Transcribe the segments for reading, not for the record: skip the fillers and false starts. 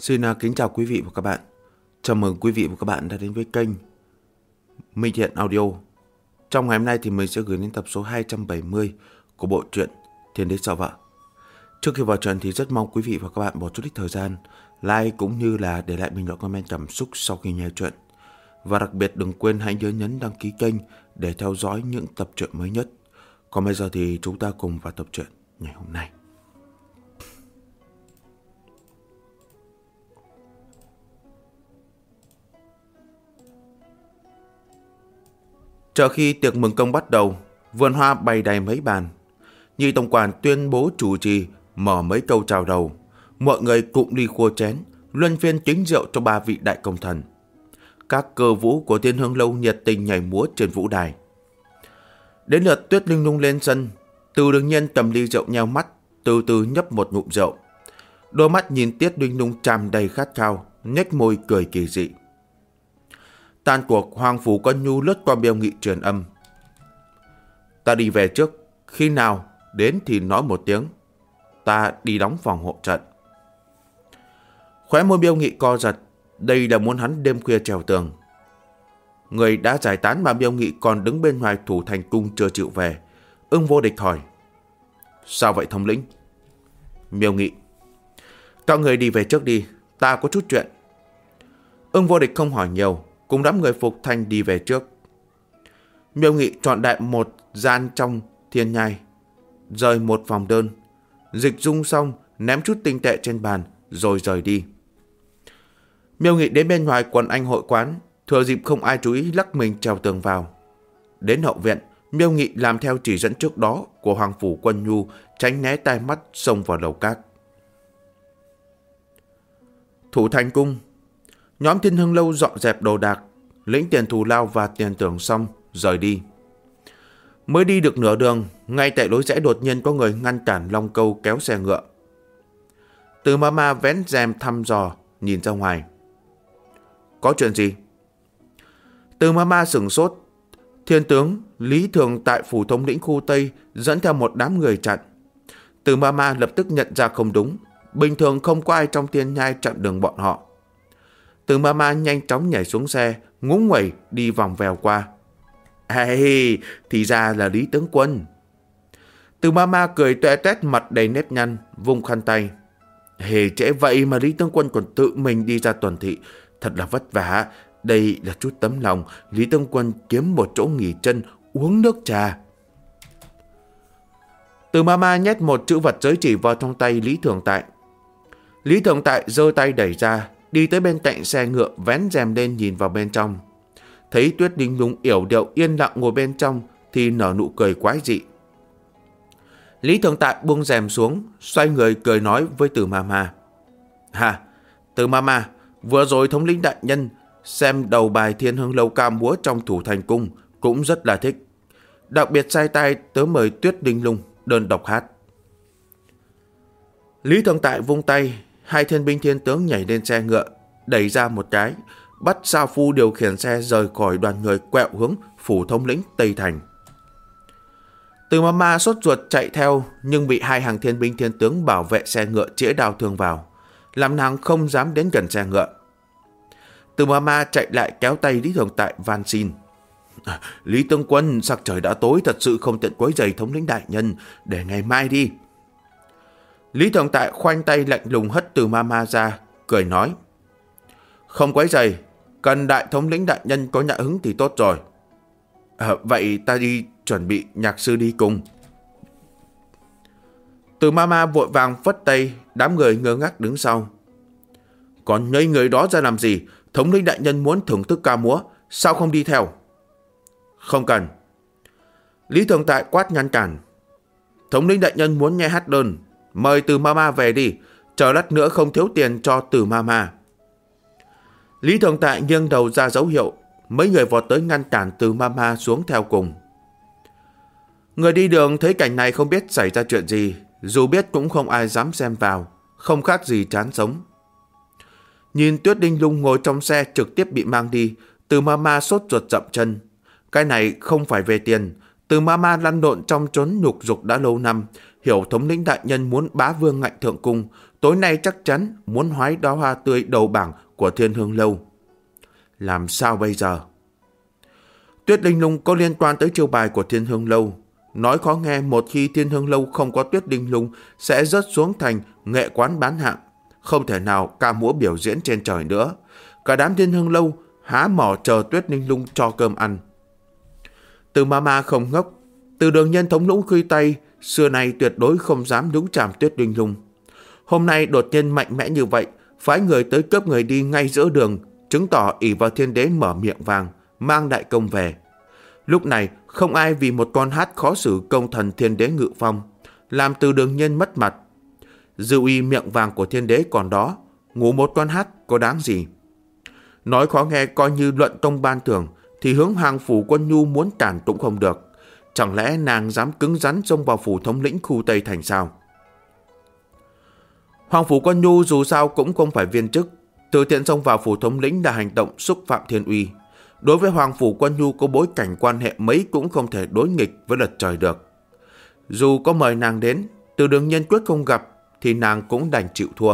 Xin kính chào quý vị và các bạn. Chào mừng quý vị và các bạn đã đến với kênh Minh Thiện Audio. Trong ngày hôm nay thì mình sẽ gửi đến tập số 270 của bộ truyện Thiên Đế Sợ Vợ. Trước khi vào truyện thì rất mong quý vị và các bạn bỏ chút ít thời gian like cũng như là để lại bình luận comment cảm xúc sau khi nghe truyện. Và đặc biệt đừng quên hãy nhớ nhấn đăng ký kênh để theo dõi những tập truyện mới nhất. Còn bây giờ thì chúng ta cùng vào tập truyện ngày hôm nay. Chờ khi tiệc mừng công bắt đầu, vườn hoa bày đầy mấy bàn. Nhị tổng quản tuyên bố chủ trì, mở mấy câu chào đầu. Mọi người cụm đi khua chén, luân phiên kính rượu cho ba vị đại công thần. Các cơ vũ của Thiên Hương Lâu nhiệt tình nhảy múa trên vũ đài. Đến lượt Tuyết Linh Lung lên sân, Từ Đường Nhiên cầm ly rượu nheo mắt, từ từ nhấp một ngụm rượu. Đôi mắt nhìn Tuyết Linh Lung tràn đầy khát khao, nhếch môi cười kỳ dị. Tan cuộc, Hoàng Phủ Quân Nhu lướt qua Miêu Nghị truyền âm. Ta đi về trước, khi nào đến thì nói một tiếng. Ta đi đóng phòng hộ trận. Khóe môi Miêu Nghị co giật, đây là muốn hắn đêm khuya trèo tường. Người đã giải tán mà Miêu Nghị còn đứng bên ngoài Thủ Thành Cung chưa chịu về. Ưng Vô Địch hỏi. Sao vậy thống lĩnh? Miêu Nghị. Các người đi về trước đi, ta có chút chuyện. Ưng Vô Địch không hỏi nhiều, cùng đám người phục thành đi về trước. Miêu Nghị chọn đại một gian trong thiên nhai, rời một vòng đơn, dịch dung xong ném chút tinh tệ trên bàn rồi rời đi. Miêu Nghị đến bên ngoài quần anh hội quán, thừa dịp không ai chú ý lắc mình trèo tường vào. Đến hậu viện, Miêu Nghị làm theo chỉ dẫn trước đó của Hoàng Phủ Quân Nhu, tránh né tai mắt xông vào lầu cát. Thủ Thành Cung. Nhóm Thiên Hương Lâu dọn dẹp đồ đạc, lĩnh tiền thù lao và tiền thưởng xong, rời đi. Mới đi được nửa đường, ngay tại lối rẽ đột nhiên có người ngăn cản Long Câu kéo xe ngựa. Từ Mama vén rèm thăm dò, nhìn ra ngoài. Có chuyện gì? Từ Mama sửng sốt. Thiên tướng Lý Thường tại phủ thống lĩnh khu Tây dẫn theo một đám người chặn. Từ Mama lập tức nhận ra không đúng. Bình thường không có ai trong thiên nhai chặn đường bọn họ. Từ Mama nhanh chóng nhảy xuống xe, ngúng nguẩy đi vòng vèo qua. Ê, thì ra là Lý tướng quân. Từ Mama cười toe toét, mặt đầy nếp nhăn, vung khăn tay. Hề trễ vậy mà Lý tướng quân còn tự mình đi ra tuần thị, thật là vất vả. Đây là chút tấm lòng, Lý tướng quân kiếm một chỗ nghỉ chân, uống nước trà. Từ Mama nhét một chữ vật giới chỉ vào trong tay Lý Thường Tại. Lý Thường Tại giơ tay đẩy ra, đi tới bên cạnh xe ngựa, vén rèm lên nhìn vào bên trong. Thấy Tuyết Linh Lung yểu điệu yên lặng ngồi bên trong thì nở nụ cười quái dị. Lý Thường Tại buông rèm xuống, xoay người cười nói với Từ Mama. Hà, Từ Mama, vừa rồi thống lĩnh đại nhân xem đầu bài Thiên Hương Lâu ca múa trong Thủ Thành Cung cũng rất là thích. Đặc biệt sai tay tớ mời Tuyết Linh Lung đơn độc hát. Lý Thường Tại vung tay, hai thiên binh thiên tướng nhảy lên xe ngựa, đẩy ra một cái, bắt Sa Phu điều khiển xe rời khỏi đoàn người quẹo hướng phủ thống lĩnh Tây Thành. Từ Mama sốt ruột chạy theo nhưng bị hai hàng thiên binh thiên tướng bảo vệ xe ngựa chĩa đao thương vào, làm nàng không dám đến gần xe ngựa. Từ Mama chạy lại kéo tay Lý Thường Tại van xin. Lý tướng quân, sắc trời đã tối, thật sự không tiện quấy rầy thống lĩnh đại nhân, để ngày mai đi. Lý Thường Tại khoanh tay lạnh lùng hất Từ Mama ra, cười nói. Không quấy rầy, cần đại thống lĩnh đại nhân có nhã hứng thì tốt rồi. Vậy ta đi chuẩn bị nhạc sư đi cùng. Từ Mama vội vàng phất tay, đám người ngơ ngác đứng sau. Còn ngây người đó ra làm gì? Thống lĩnh đại nhân muốn thưởng thức ca múa, sao không đi theo? Không cần. Lý Thường Tại quát ngăn cản. Thống lĩnh đại nhân muốn nghe hát đơn, mời Từ Mama về đi, chờ lát nữa không thiếu tiền cho Từ Mama. Lý Thường Tại nghiêng đầu ra dấu hiệu, mấy người vọt tới ngăn cản Từ Mama xuống theo cùng. Người đi đường thấy cảnh này không biết xảy ra chuyện gì, dù biết cũng không ai dám xem vào, không khác gì chán sống. Nhìn Tuyết Linh Lung ngồi trong xe trực tiếp bị mang đi, Từ Mama sốt ruột dậm chân. Cái này không phải về tiền, Từ Mama lăn lộn trong chốn nhục dục đã lâu năm, hiểu thống lĩnh đại nhân muốn bá vương ngạnh thượng cung, tối nay chắc chắn muốn hái đóa hoa tươi đầu bảng của Thiên Hương Lâu. Làm sao bây giờ? Tuyết Linh Lung có liên quan tới chiêu bài của Thiên Hương Lâu. Nói khó nghe, một khi Thiên Hương Lâu không có Tuyết Linh Lung sẽ rớt xuống thành nghệ quán bán hạng, không thể nào ca múa biểu diễn trên trời nữa. Cả đám Thiên Hương Lâu há mỏ chờ Tuyết Linh Lung cho cơm ăn. Từ Mama không ngốc, Từ Đường Nhân thống lĩnh khuy tay, xưa nay tuyệt đối không dám nhúng chạm Tuyết Linh Lung. Hôm nay đột nhiên mạnh mẽ như vậy, phái người tới cướp người đi ngay giữa đường, chứng tỏ ỷ vào Thiên Đế mở miệng vàng, mang đại công về. Lúc này không ai vì một con hát khó xử công thần Thiên Đế ngự phong, làm Từ Đường Nhân mất mặt. Dư uy miệng vàng của Thiên Đế còn đó, ngủ một con hát có đáng gì? Nói khó nghe, coi như luận tông ban thưởng thì hướng hàng phủ Quân Nhu muốn cản cũng không được. Chẳng lẽ nàng dám cứng rắn xông vào phủ thống lĩnh khu Tây Thành sao? Hoàng phủ Quân Nhu dù sao cũng không phải viên chức, tự tiện xông vào phủ thống lĩnh là hành động xúc phạm thiên uy. Đối với Hoàng phủ Quân Nhu có bối cảnh quan hệ mấy cũng không thể đối nghịch với lật trời được. Dù có mời nàng đến, Từ Đường Nhân quyết không gặp thì nàng cũng đành chịu thua.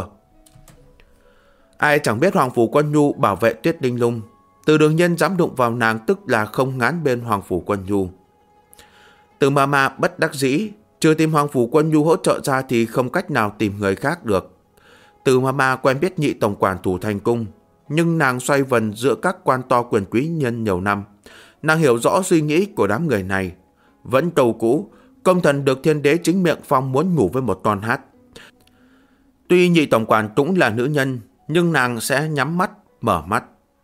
Ai chẳng biết Hoàng phủ Quân Nhu bảo vệ Tuyết Linh Lung, Từ Đường Nhân dám đụng vào nàng tức là không ngán bên Hoàng phủ Quân Nhu. Từ Mama bất đắc dĩ, trừ tìm Hoàng phủ Quân Nhu hỗ trợ ra thì không cách nào tìm người khác được. Từ Mama quen biết nhị tổng quản Thủ Thành Cung, nhưng nàng xoay vần giữa các quan to quyền quý nhân nhiều năm. Nàng hiểu rõ suy nghĩ của đám người này. Vẫn câu cũ, công thần được Thiên Đế chính miệng phong muốn ngủ với một con hát. Tuy nhị tổng quản cũng là nữ nhân, nhưng nàng sẽ nhắm mắt, mở mắt.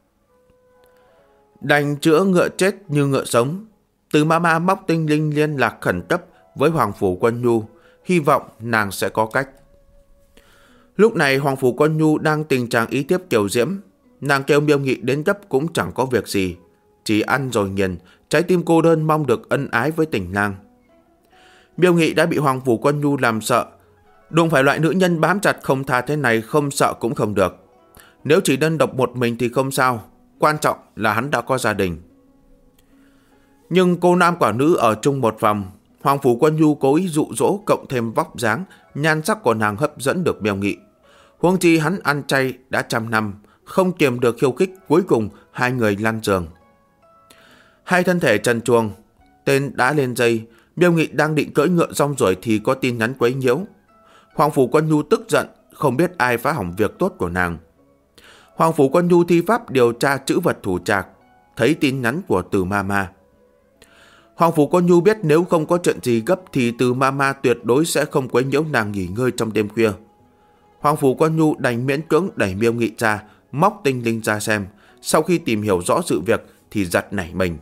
Đành chữa ngựa chết như ngựa sống. Từ Mama móc tinh linh liên lạc khẩn cấp với Hoàng phủ Quân Nhu, hy vọng nàng sẽ có cách. Lúc này Hoàng phủ Quân Nhu đang tình trạng ý thiếp kiều diễm. Nàng kêu Miêu Nghị đến gấp cũng chẳng có việc gì, chỉ ăn rồi nghiền, trái tim cô đơn mong được ân ái với tình lang. Miêu Nghị đã bị Hoàng phủ Quân Nhu làm sợ. Đụng phải loại nữ nhân bám chặt không tha thế này, không sợ cũng không được. Nếu chỉ đơn độc một mình thì không sao, quan trọng là hắn đã có gia đình. Nhưng cô nam quả nữ ở chung một phòng, Hoàng phủ Quân Nhu cố ý dụ dỗ, cộng thêm vóc dáng, nhan sắc của nàng hấp dẫn được Miêu Nghị. Huống chi hắn ăn chay đã 100 năm, không kiềm được khiêu khích, cuối cùng hai người lăn giường. Hai thân thể trần truồng, tên đã lên dây. Miêu Nghị đang định cưỡi ngựa rong ruổi thì có tin nhắn quấy nhiễu. Hoàng phủ Quân Nhu tức giận, không biết ai phá hỏng việc tốt của nàng. Hoàng phủ Quân Nhu thi pháp điều tra trữ vật thủ trạc, thấy tin nhắn của Từ Mama. Hoàng phủ Quân Nhu biết nếu không có chuyện gì gấp thì Từ Mama tuyệt đối sẽ không quấy nhiễu nàng nghỉ ngơi trong đêm khuya. Hoàng phủ Quân Nhu đành miễn cưỡng đẩy Miêu Nghị ra, móc tinh linh ra xem. Sau khi tìm hiểu rõ sự việc thì giật nảy mình.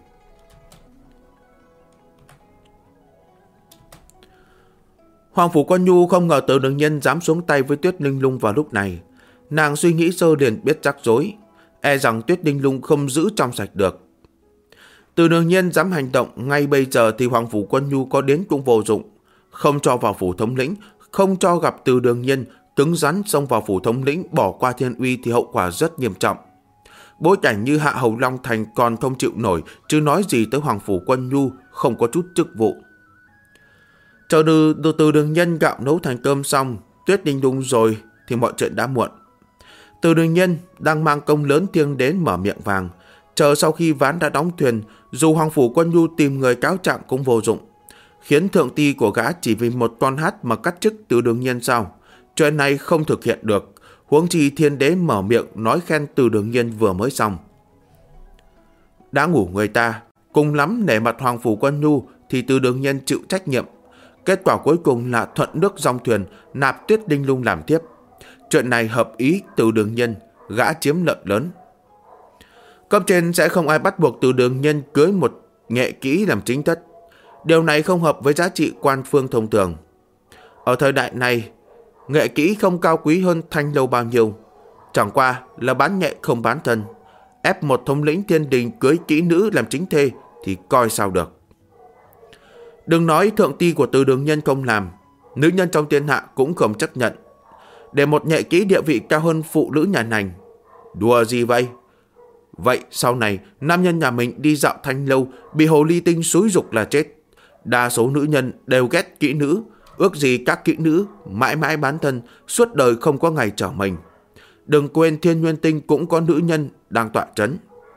Hoàng phủ Quân Nhu không ngờ Từ Đường Nhân dám xuống tay với Tuyết Linh Lung vào lúc này. Nàng suy nghĩ sơ liền biết rắc rối, e rằng Tuyết Linh Lung không giữ trong sạch được. Từ Đường Nhân dám hành động ngay bây giờ thì Hoàng phủ Quân Nhu có đến cũng vô dụng. Không cho vào phủ thống lĩnh, không cho gặp Từ Đường Nhân, cứng rắn xông vào phủ thống lĩnh bỏ qua thiên uy thì hậu quả rất nghiêm trọng. Bối cảnh như Hạ Hầu Long Thành còn không chịu nổi, chứ nói gì tới Hoàng phủ Quân Nhu không có chút chức vụ. Chờ Từ Đường Nhân gạo nấu thành cơm xong, Tuyết Linh Lung rồi thì mọi chuyện đã muộn. Từ Đường Nhân đang mang công lớn thiêng đến mở miệng vàng. Chờ sau khi ván đã đóng thuyền, dù Hoàng phủ Quân Nhu tìm người cáo trạng cũng vô dụng. Khiến thượng ti của gã chỉ vì một con hát mà cắt chức Từ Đường Nhân sao? Chuyện này không thực hiện được. Huống chi Thiên Đế mở miệng nói khen Từ Đường Nhân vừa mới xong. Đã ngủ người ta, cùng lắm nể mặt Hoàng phủ Quân Nhu thì Từ Đường Nhân chịu trách nhiệm. Kết quả cuối cùng là thuận nước dòng thuyền, nạp Tuyết Linh Lung làm tiếp. Chuyện này hợp ý Từ Đường Nhân, gã chiếm lợi lớn. Cấp trên sẽ không ai bắt buộc Từ Đường Nhân cưới một nghệ kỹ làm chính thất. Điều này không hợp với giá trị quan phương thông thường. Ở thời đại này, nghệ kỹ không cao quý hơn thanh lâu bao nhiêu. Chẳng qua là bán nhẹ không bán thân. Ép một thống lĩnh thiên đình cưới kỹ nữ làm chính thê thì coi sao được. Đừng nói thượng ti của Từ Đường Nhân không làm, nữ nhân trong thiên hạ cũng không chấp nhận. Để một nghệ kỹ địa vị cao hơn phụ nữ nhà nành. Đùa gì vậy? Vậy sau này nam nhân nhà mình đi dạo thanh lâu bị hồ ly tinh xúi giục là chết. Đa số nữ nhân đều ghét kỹ nữ, ước gì các kỹ nữ mãi mãi bán thân, suốt đời không có ngày trở mình. Đừng quên Thiên Nguyên Tinh cũng có nữ nhân đang tọa trấn.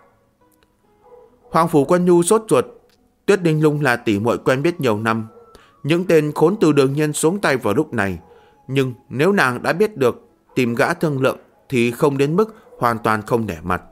Hoàng Phủ Quân Nhu sốt ruột. Tuyết Linh Lung là tỷ muội quen biết nhiều năm. Những tên khốn Từ Đường Nhân xuống tay vào lúc này. Nhưng nếu nàng đã biết được tìm gã thương lượng thì không đến mức hoàn toàn không nể mặt.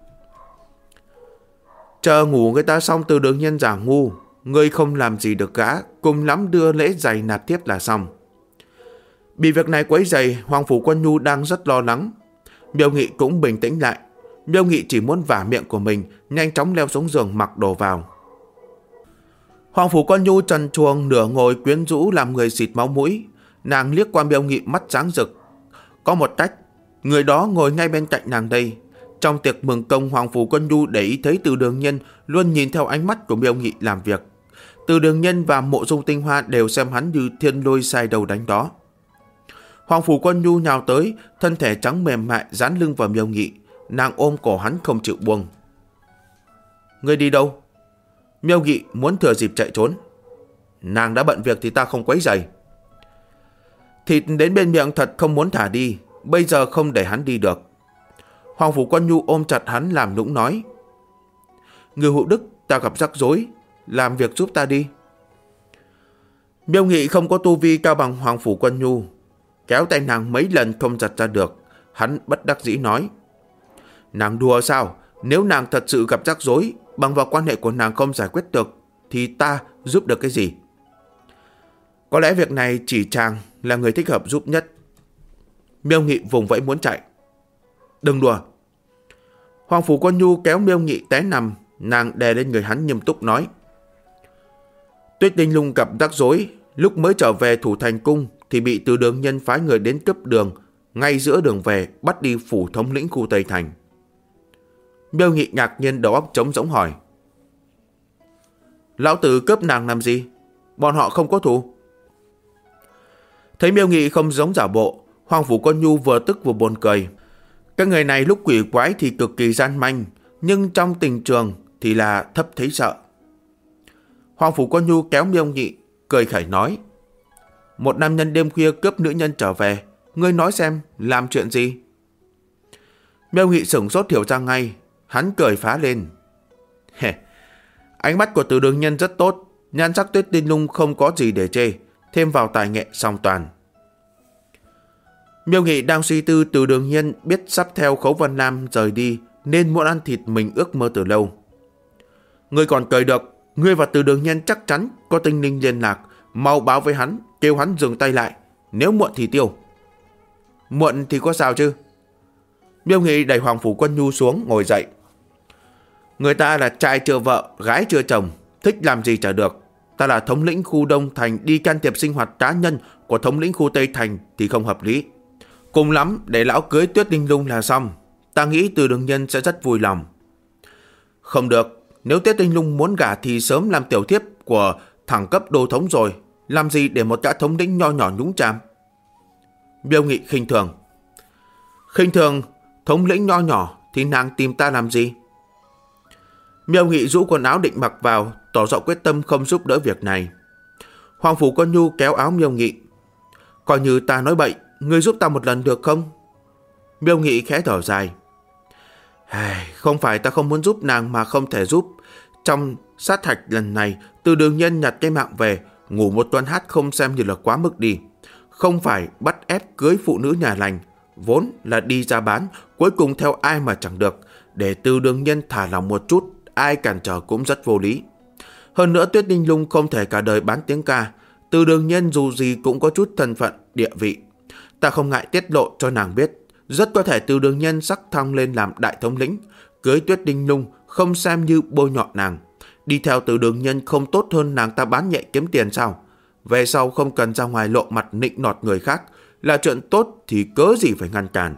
Chờ ngủ người ta xong, Từ Đường Nhân giả ngu. Ngươi không làm gì được gã, cùng lắm đưa lễ giày nạp tiếp là xong. Bị việc này quấy rầy, Hoàng Phủ Quân Nhu đang rất lo lắng. Miêu Nghị cũng bình tĩnh lại. Miêu Nghị chỉ muốn vả miệng của mình, nhanh chóng leo xuống giường mặc đồ vào. Hoàng Phủ Quân Nhu trần truồng nửa ngồi quyến rũ làm người xịt máu mũi. Nàng liếc qua Miêu Nghị mắt sáng rực. Có một cách, người đó ngồi ngay bên cạnh nàng đây. Trong tiệc mừng công, Hoàng Phủ Quân Nhu để ý thấy Từ Đường Nhân luôn nhìn theo ánh mắt của Miêu Nghị làm việc. Từ Đường Nhân và Mộ Dung Tinh Hoa đều xem hắn như thiên lôi sai đầu đánh đó. Hoàng Phủ Quân Nhu nhào tới, thân thể trắng mềm mại dán lưng vào Miêu Nghị. Nàng ôm cổ hắn không chịu buông. Ngươi đi đâu? Miêu Nghị muốn thừa dịp chạy trốn. Nàng đã bận việc thì ta không quấy rầy. Thịt đến bên miệng thật không muốn thả đi, bây giờ không để hắn đi được. Hoàng Phủ Quân Nhu ôm chặt hắn làm nũng nói. Người Hữu Đức, ta gặp rắc rối, làm việc giúp ta đi. Miêu Nghị không có tu vi cao bằng Hoàng Phủ Quân Nhu, kéo tay nàng mấy lần không giật ra được. Hắn bất đắc dĩ nói. Nàng đùa sao? Nếu nàng thật sự gặp rắc rối, bằng vào quan hệ của nàng không giải quyết được, thì ta giúp được cái gì? Có lẽ việc này chỉ chàng là người thích hợp giúp nhất. Miêu Nghị vùng vẫy muốn chạy. Đừng đùa. Hoàng Phủ Quân Nhu kéo Miêu Nghị té nằm. Nàng đè lên người hắn nghiêm túc nói. Tuyết Linh Lung gặp rắc rối, lúc mới trở về Thủ Thành Cung thì bị Từ Đường Nhân phái người đến cướp đường, ngay giữa đường về bắt đi phủ thống lĩnh khu Tây Thành. Miêu Nghị ngạc nhiên đầu óc trống rỗng hỏi. Lão tử cướp nàng làm gì? Bọn họ không có thù. Thấy Miêu Nghị không giống giả bộ, Hoàng Phủ Quân Nhu vừa tức vừa buồn cười. Các người này lúc quỷ quái thì cực kỳ gian manh, nhưng trong tình trường thì là thấp thấy sợ. Hoàng Phủ Quân Nhu kéo Miêu Nghị, cười khẩy nói. Một nam nhân đêm khuya cướp nữ nhân trở về, ngươi nói xem làm chuyện gì? Miêu Nghị sửng sốt hiểu ra ngay. Hắn cười phá lên. Ánh mắt của Từ Đường Nhân rất tốt, nhan sắc Tuyết Linh Lung không có gì để chê, thêm vào tài nghệ song toàn. Miêu Nghị đang suy tư Từ Đường Nhân biết sắp theo Khấu Vân Nam rời đi nên muốn ăn thịt mình ước mơ từ lâu. Ngươi còn cười được, ngươi và Từ Đường Nhân chắc chắn có tinh linh liên lạc, mau báo với hắn, kêu hắn dừng tay lại, nếu muộn thì tiêu. Muộn thì có sao chứ? Miêu Nghị đẩy Hoàng Phủ Quân Nhu xuống ngồi dậy. Người ta là trai chưa vợ, gái chưa chồng, thích làm gì chả được. Ta là thống lĩnh khu Đông Thành, đi can thiệp sinh hoạt cá nhân của thống lĩnh khu Tây Thành thì không hợp lý. Cùng lắm để lão cưới Tuyết Linh Lung là xong. Ta nghĩ Từ Đường Nhân sẽ rất vui lòng. Không được, nếu Tuyết Linh Lung muốn gả thì sớm làm tiểu thiếp của thẳng cấp đô thống rồi, làm gì để một gã thống lĩnh nho nhỏ nhúng chàm. Miêu Nghị khinh thường. Khinh thường thống lĩnh nho nhỏ thì nàng tìm ta làm gì? Miêu Nghị rũ quần áo định mặc vào, tỏ rõ quyết tâm không giúp đỡ việc này. Hoàng Phủ Quân Nhu kéo áo Miêu Nghị. Coi như ta nói bậy, ngươi giúp ta một lần được không? Miêu Nghị khẽ thở dài. Không phải ta không muốn giúp nàng mà không thể giúp. Trong sát hạch lần này, Từ Đường Nhân nhặt cái mạng về, ngủ một tuần hát không xem như là quá mức đi. Không phải bắt ép cưới phụ nữ nhà lành, vốn là đi ra bán, cuối cùng theo ai mà chẳng được. Để Từ Đường Nhân thả lòng một chút, ai cản trở cũng rất vô lý. Hơn nữa Tuyết Linh Lung không thể cả đời bán tiếng ca. Từ Đường Nhân dù gì cũng có chút thân phận, địa vị. Ta không ngại tiết lộ cho nàng biết, rất có thể Từ Đường Nhân sắc thăng lên làm đại thống lĩnh. Cưới Tuyết Linh Lung không xem như bôi nhọ nàng. Đi theo Từ Đường Nhân không tốt hơn nàng ta bán nhẹ kiếm tiền sao? Về sau không cần ra ngoài lộ mặt nịnh nọt người khác, là chuyện tốt thì cớ gì phải ngăn cản.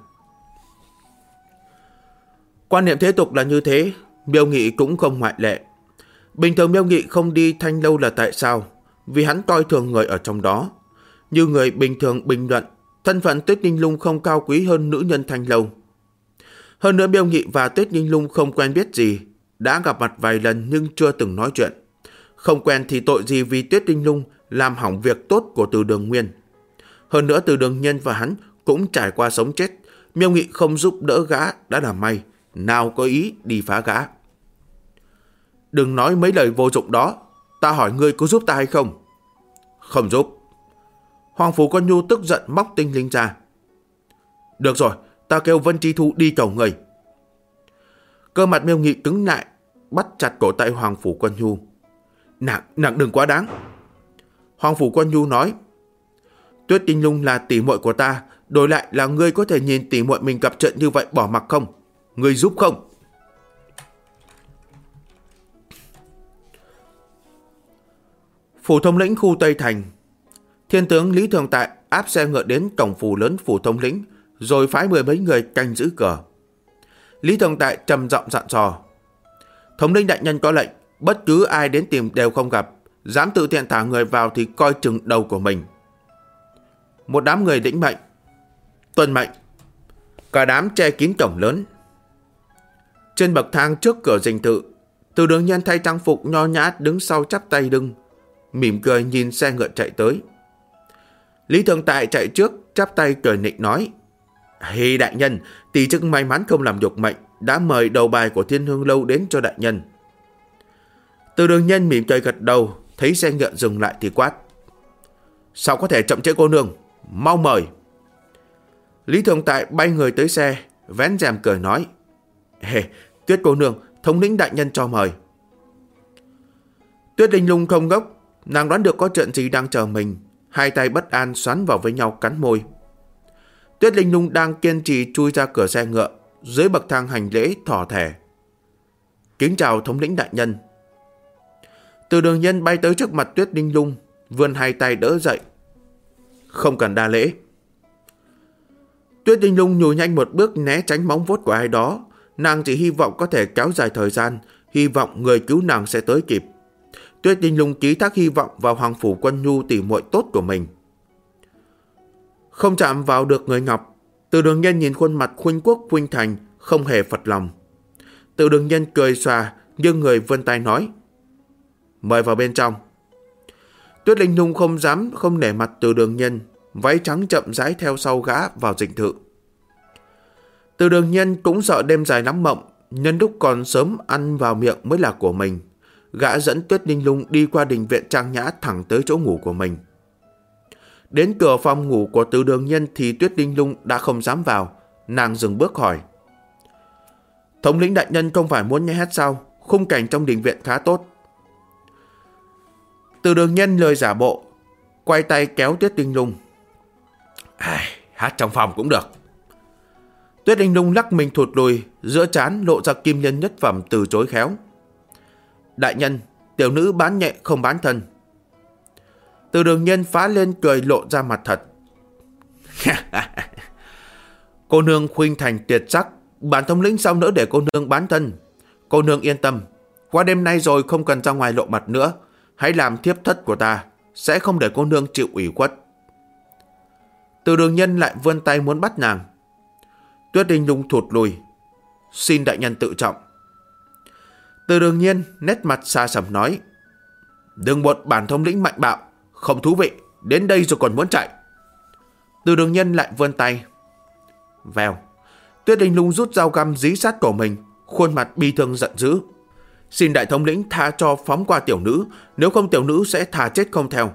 Quan niệm thế tục là như thế, Miêu Nghị cũng không ngoại lệ. Bình thường Miêu Nghị không đi Thanh Lâu là tại sao? Vì hắn coi thường người ở trong đó. Như người bình thường bình luận, thân phận Tuyết Linh Lung không cao quý hơn nữ nhân Thanh Lâu. Hơn nữa Miêu Nghị và Tuyết Linh Lung không quen biết gì, đã gặp mặt vài lần nhưng chưa từng nói chuyện. Không quen thì tội gì vì Tuyết Linh Lung làm hỏng việc tốt của Từ Đường Nguyên. Hơn nữa Từ Đường Nhân và hắn cũng trải qua sống chết. Miêu Nghị không giúp đỡ gã đã là may, nào có ý đi phá gã. Đừng nói mấy lời vô dụng đó. Ta hỏi ngươi có giúp ta hay không? Không giúp. Hoàng Phủ Quân Nhu tức giận móc tinh linh ra. Được rồi, ta kêu Vân Tri Thu đi cầu người. Cơ mặt Miêu Nghị cứng lại, bắt chặt cổ tay Hoàng Phủ Quân Nhu. Nàng đừng quá đáng. Hoàng Phủ Quân Nhu nói, Tuyết Tinh Lung là tỷ muội của ta, đổi lại là ngươi có thể nhìn tỷ muội mình gặp trận như vậy bỏ mặc không? Ngươi giúp không? Phủ thống lĩnh khu Tây Thành. Thiên tướng Lý Thường Tại áp xe ngựa đến cổng phủ lớn phủ thống lĩnh, rồi phái 10 mấy người canh giữ cửa. Lý Thường Tại trầm giọng dặn dò, thống lĩnh đại nhân có lệnh, bất cứ ai đến tìm đều không gặp, dám tự tiện thả người vào thì coi chừng đầu của mình. Một đám người lĩnh mệnh. Tuân mệnh. Cả đám che kín cổng lớn. Trên bậc thang trước cửa dinh thự, Từ Đường Nhân thay trang phục nho nhã đứng sau chắp tay lưng, mỉm cười nhìn xe ngựa chạy tới. Lý Thường Tại chạy trước chắp tay cười nịnh nói, Hì đại nhân, tỷ chức may mắn không làm nhục mệnh, đã mời đầu bài của Thiên Hương Lâu đến cho đại nhân. Từ Đường Nhân mỉm cười gật đầu, thấy xe ngựa dừng lại thì quát, sao có thể chậm trễ cô nương, mau mời. Lý Thường Tại bay người tới xe, vén rèm cười nói, Tuyết cô nương, thống lĩnh đại nhân cho mời. Tuyết Linh Lung không ngốc, nàng đoán được có chuyện gì đang chờ mình, hai tay bất an xoắn vào với nhau cắn môi. Tuyết Linh Lung đang kiên trì chui ra cửa xe ngựa, dưới bậc thang hành lễ thỏ thẻ. Kính chào thống lĩnh đại nhân. Từ Đường Nhân bay tới trước mặt Tuyết Linh Lung, vươn hai tay đỡ dậy. Không cần đa lễ. Tuyết Linh Lung nhồi nhanh một bước né tránh móng vuốt của ai đó. Nàng chỉ hy vọng có thể kéo dài thời gian, hy vọng người cứu nàng sẽ tới kịp. Tuyết Linh Lung ký thác hy vọng vào Hoàng Phủ Quân Nhu tỷ muội tốt của mình. Không chạm vào được người ngọc, Từ Đường Nhân nhìn khuôn mặt khuynh quốc khuynh thành, không hề phật lòng. Từ Đường Nhân cười xòa, nhưng người vươn tay nói, mời vào bên trong. Tuyết Linh Lung không dám không nể mặt Từ Đường Nhân, váy trắng chậm rãi theo sau gã vào dinh thự. Từ Đường Nhân cũng sợ đêm dài lắm mộng, nhân lúc còn sớm ăn vào miệng mới là của mình. Gã dẫn Tuyết Linh Lung đi qua đình viện trang nhã thẳng tới chỗ ngủ của mình. Đến cửa phòng ngủ của Từ Đường Nhân thì Tuyết Linh Lung đã không dám vào. Nàng dừng bước hỏi, thống lĩnh đại nhân không phải muốn nghe hết sao? Khung cảnh trong đình viện khá tốt. Từ Đường Nhân lời giả bộ, quay tay kéo Tuyết Linh Lung. Hát trong phòng cũng được. Tuyết Linh Lung lắc mình thụt lùi, giữa trán lộ ra kim nhân nhất phẩm từ chối khéo. Đại nhân, tiểu nữ bán nhẹ không bán thân. Từ Đường Nhân phá lên cười lộ ra mặt thật. Cô nương khuynh thành tuyệt sắc, bản thống lĩnh sao nỡ để cô nương bán thân. Cô nương yên tâm, qua đêm nay rồi không cần ra ngoài lộ mặt nữa. Hãy làm thiếp thất của ta, sẽ không để cô nương chịu ủy khuất. Từ Đường Nhân lại vươn tay muốn bắt nàng. Tuyết Linh Lung thụt lùi. Xin đại nhân tự trọng. Từ Đường Nhân nét mặt xa sầm nói, đừng một bản thống lĩnh mạnh bạo, không thú vị, đến đây rồi còn muốn chạy. Từ Đường Nhân lại vươn tay. Vèo. Tuyết Linh Lung rút dao găm dí sát cổ mình, khuôn mặt bi thương giận dữ. Xin đại thống lĩnh tha cho phóng qua tiểu nữ, nếu không tiểu nữ sẽ thà chết không theo.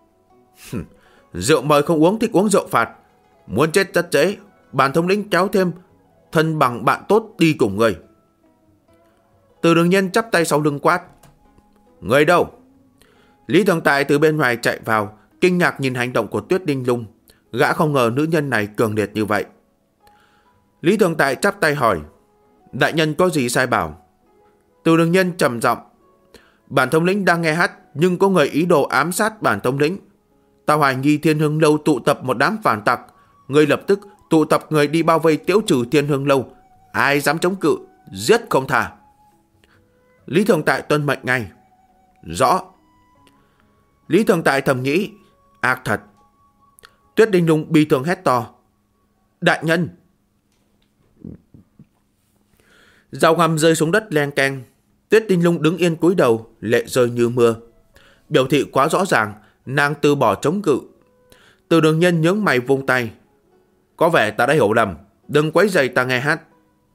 Rượu mời không uống, thích uống rượu phạt. Muốn chết rất dễ, bản thống lĩnh kéo thêm thân bằng bạn tốt đi cùng người. Từ Đường Nhân chắp tay sau lưng quát, người đâu? Lý Thường Tại từ bên ngoài chạy vào, kinh ngạc nhìn hành động của Tuyết Linh Lung. Gã không ngờ nữ nhân này cường liệt như vậy. Lý Thường Tại chắp tay hỏi, đại nhân có gì sai bảo? Từ Đường Nhân trầm giọng, bản thống lĩnh đang nghe hát, nhưng có người ý đồ ám sát bản thống lĩnh. Ta hoài nghi Thiên Hương Lâu tụ tập một đám phản tặc, người lập tức tụ tập người đi bao vây tiễu trừ Thiên Hương Lâu. Ai dám chống cự, giết không tha. Lý Thường Tại tuân mệnh ngay. Rõ. Lý Thường Tại thầm nghĩ, ác thật. Tuyết Linh Lung bi thương hét to, đại nhân. Dao găm rơi xuống đất len keng. Tuyết Linh Lung đứng yên cúi đầu, lệ rơi như mưa. Biểu thị quá rõ ràng, nàng từ bỏ chống cự. Từ Đường Nhân nhướng mày vung tay. Có vẻ ta đã hiểu lầm, đừng quấy rầy ta nghe hát.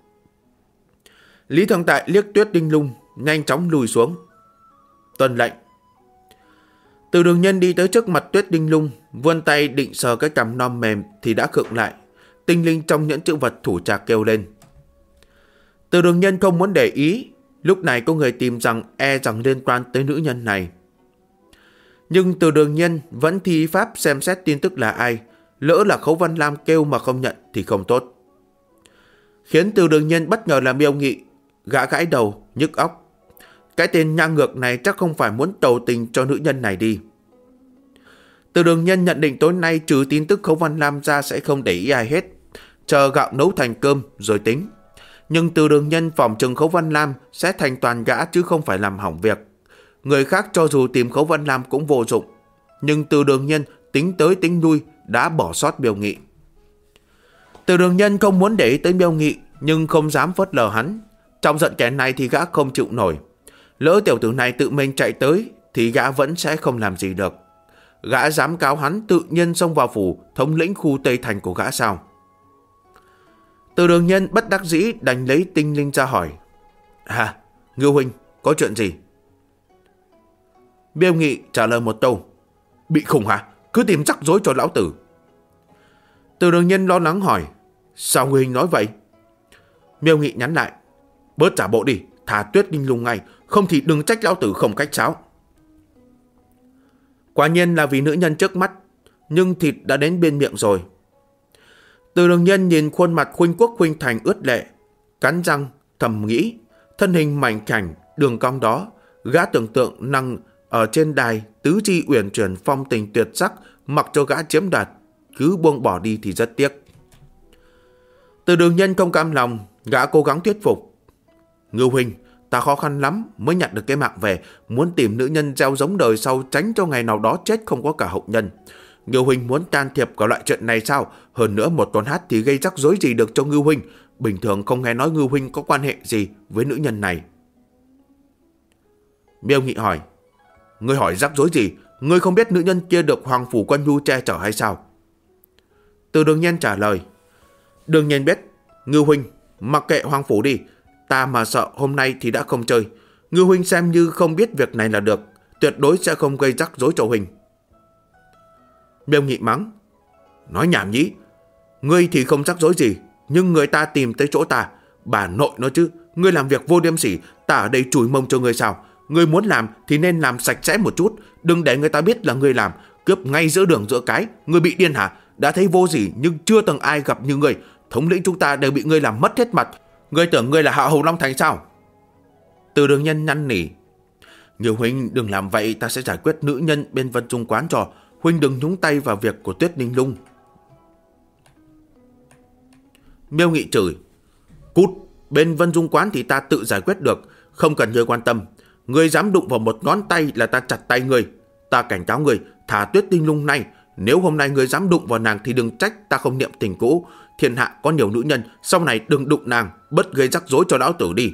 Lý Thường Tại liếc Tuyết Đinh Lung, nhanh chóng lùi xuống. Tuân lệnh. Từ Đường Nhân đi tới trước mặt Tuyết Đinh Lung, vươn tay định sờ cái cằm non mềm thì đã khựng lại. Tinh linh trong nhẫn chữ vật thủ trạc kêu lên. Từ Đường Nhân không muốn để ý, lúc này có người tìm rằng rằng liên quan tới nữ nhân này. Nhưng Từ Đường Nhân vẫn thi pháp xem xét tin tức là ai, lỡ là Khấu Văn Lam kêu mà không nhận thì không tốt. Khiến Từ Đường Nhân bất ngờ là Miêu Nghị, gã gãi đầu, nhức óc. Cái tên nhang ngược này chắc không phải muốn tcầu tình cho nữ nhân này đi. Từ Đường Nhân nhận định tối nay trừ tin tức Khấu Văn Lam ra sẽ không để ý ai hết, chờ gạo nấu thành cơm rồi tính. Nhưng Từ Đường Nhân phỏng chừng Khấu Văn Lam sẽ thành toàn gã chứ không phải làm hỏng việc. Người khác cho dù tìm Khấu Văn Lam cũng vô dụng. Nhưng Từ Đường Nhân tính tới tính lui đã bỏ sót Miêu Nghị. Từ Đường Nhân không muốn để ý tới Miêu Nghị, nhưng không dám phớt lờ hắn. Trong giận kẻ này thì gã không chịu nổi. Lỡ tiểu tử này tự mình chạy tới thì gã vẫn sẽ không làm gì được. Gã dám cáo hắn tự nhiên xông vào phủ thống lĩnh khu Tây Thành của gã sao? Từ Đường Nhân bất đắc dĩ đành lấy tinh linh ra hỏi. Ngưu huynh, có chuyện gì? Miêu Nghị trả lời một câu. Bị khùng hả? Cứ tìm rắc rối cho lão tử. Từ Đường Nhân lo lắng hỏi. Sao Ngưu huynh nói vậy? Miêu Nghị nhắn lại. Bớt giả bộ đi, thả Tuyết Đinh Lung ngay, không thì đừng trách lão tử không cách sáo. Quả nhiên là vì nữ nhân trước mắt, nhưng thịt đã đến bên miệng rồi. Từ Đường Nhân nhìn khuôn mặt khuynh quốc khuynh thành ướt lệ, cắn răng thầm nghĩ, thân hình mảnh khảnh đường cong đó, gã tưởng tượng năng ở trên đài tứ chi uyển chuyển phong tình tuyệt sắc, mặc cho gã chiếm đoạt, cứ buông bỏ đi thì rất tiếc. Từ Đường Nhân không cam lòng, gã cố gắng thuyết phục. Ngưu huynh, ta khó khăn lắm mới nhặt được cái mạng về, muốn tìm nữ nhân gieo giống đời sau tránh cho ngày nào đó chết không có cả hậu nhân. Ngưu huynh muốn can thiệp vào loại chuyện này sao? Hơn nữa một con hát thì gây rắc rối gì được cho Ngưu huynh? Bình thường không nghe nói Ngưu huynh có quan hệ gì với nữ nhân này. Miêu Nghị hỏi. Ngươi hỏi rắc rối gì? Ngươi không biết nữ nhân kia được Hoàng Phủ Quân Nhu che chở hay sao? Từ Đường Nhân trả lời. Đương nhiên biết. Ngưu huynh, mặc kệ Hoàng Phủ đi. Ta mà sợ hôm nay thì đã không chơi. Ngưu huynh xem như không biết việc này là được, tuyệt đối sẽ không gây rắc rối cho huynh. Miêu Nghị mắng. Nói nhảm nhí. Ngươi thì không rắc rối gì, nhưng người ta tìm tới chỗ ta. Bà nội nó chứ, ngươi làm việc vô liêm sỉ, ta ở đây chùi mông cho ngươi sao? Ngươi muốn làm thì nên làm sạch sẽ một chút, đừng để người ta biết là ngươi làm, cướp ngay giữa đường giữa cái. Ngươi bị điên hả? Đã thấy vô gì nhưng chưa từng ai gặp như ngươi. Thống lĩnh chúng ta đều bị ngươi làm mất hết mặt. Ngươi tưởng ngươi là Hạ Hầu Long Thành sao? Từ Đường Nhân năn nỉ. Nhiều huynh đừng làm vậy, ta sẽ giải quyết nữ nhân bên Vân Dung quán cho. Huynh đừng nhúng tay vào việc của Tuyết Đinh Lung. Miêu Nghị chửi. Cút, bên Vân Dung quán thì ta tự giải quyết được, không cần ngươi quan tâm. Ngươi dám đụng vào một ngón tay là ta chặt tay ngươi. Ta cảnh cáo ngươi, thả Tuyết Đinh Lung này. Nếu hôm nay ngươi dám đụng vào nàng thì đừng trách ta không niệm tình cũ. Thiên hạ có nhiều nữ nhân, sau này đừng đụng nàng, bất gây rắc rối cho lão tử đi.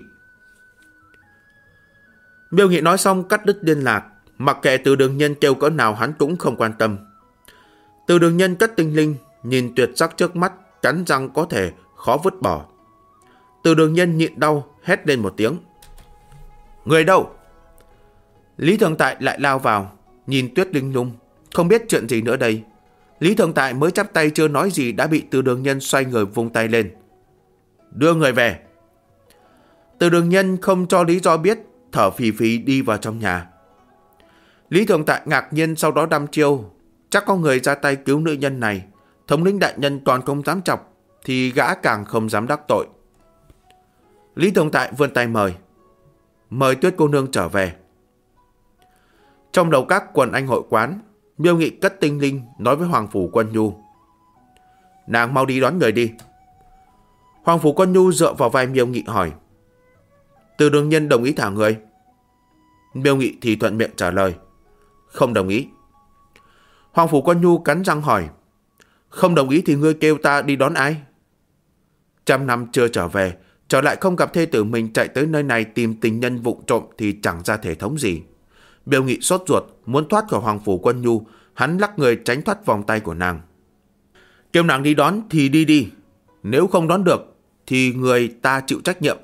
Miêu Nghị nói xong cắt đứt liên lạc, mặc kệ Từ Đường Nhân kêu cỡ nào hắn cũng không quan tâm. Từ Đường Nhân cất tinh linh, nhìn tuyệt sắc trước mắt, cắn răng có thể khó vứt bỏ. Từ Đường Nhân nhịn đau, hét lên một tiếng. Người đâu? Lý Thường Tại lại lao vào, nhìn Tuyết Đinh Lung, không biết chuyện gì nữa đây. Lý Thường Tại mới chắp tay chưa nói gì đã bị Từ Đường Nhân xoay người vung tay lên. Đưa người về. Từ Đường Nhân không cho lý do biết, thở phì phì đi vào trong nhà. Lý Thường Tại ngạc nhiên sau đó đăm chiêu. Chắc có người ra tay cứu nữ nhân này. Thống lĩnh đại nhân toàn không dám chọc, thì gã càng không dám đắc tội. Lý Thường Tại vươn tay mời. Mời Tuyết cô nương trở về. Trong đầu các quần anh hội quán, Miêu Nghị cất tinh linh nói với Hoàng Phủ Quân Nhu. Nàng mau đi đón người đi. Hoàng Phủ Quân Nhu dựa vào vai Miêu Nghị hỏi. Từ Đường Nhân đồng ý thả người. Miêu Nghị thì thuận miệng trả lời. Không đồng ý. Hoàng Phủ Quân Nhu cắn răng hỏi. Không đồng ý thì ngươi kêu ta đi đón ai? 100 năm chưa trở về, trở lại không gặp thê tử mình, chạy tới nơi này tìm tình nhân vụng trộm thì chẳng ra thể thống gì. Miêu Nghị sốt ruột muốn thoát khỏi Hoàng Phủ Quân Nhu, Hắn lắc người tránh thoát vòng tay của nàng. Kêu nàng đi đón thì đi đi. Nếu không đón được thì người ta chịu trách nhiệm.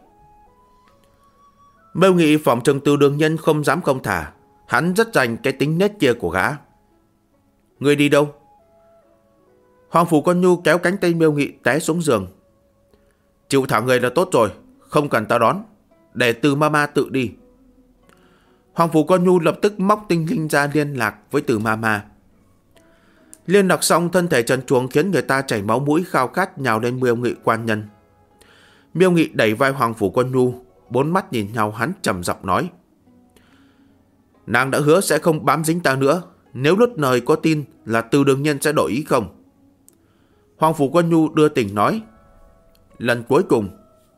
Mêu Nghị phỏng chừng Từ Đường Nhân không dám không thả. Hắn rất dành cái tính nết kia của gã. Người đi đâu? Hoàng Phủ Quân Nhu kéo cánh tay Mêu Nghị té xuống giường. Chịu thả người là tốt rồi, không cần ta đón. Để Từ Mama tự đi. Hoàng Phủ Quân Nhu lập tức móc tinh linh ra liên lạc với Từ Mama. Liên lạc xong, thân thể trần truồng khiến người ta chảy máu mũi khao khát nhào lên Mêu Nghị quan nhân. Mêu Nghị đẩy vai Hoàng Phủ Quân Nhu, bốn mắt nhìn nhau, hắn trầm giọng nói: Nàng đã hứa sẽ không bám dính ta nữa. Nếu lút lời có tin là Từ Đường Nhân sẽ đổi ý không? Hoàng Phủ Quân Nhu đưa tình nói: Lần cuối cùng.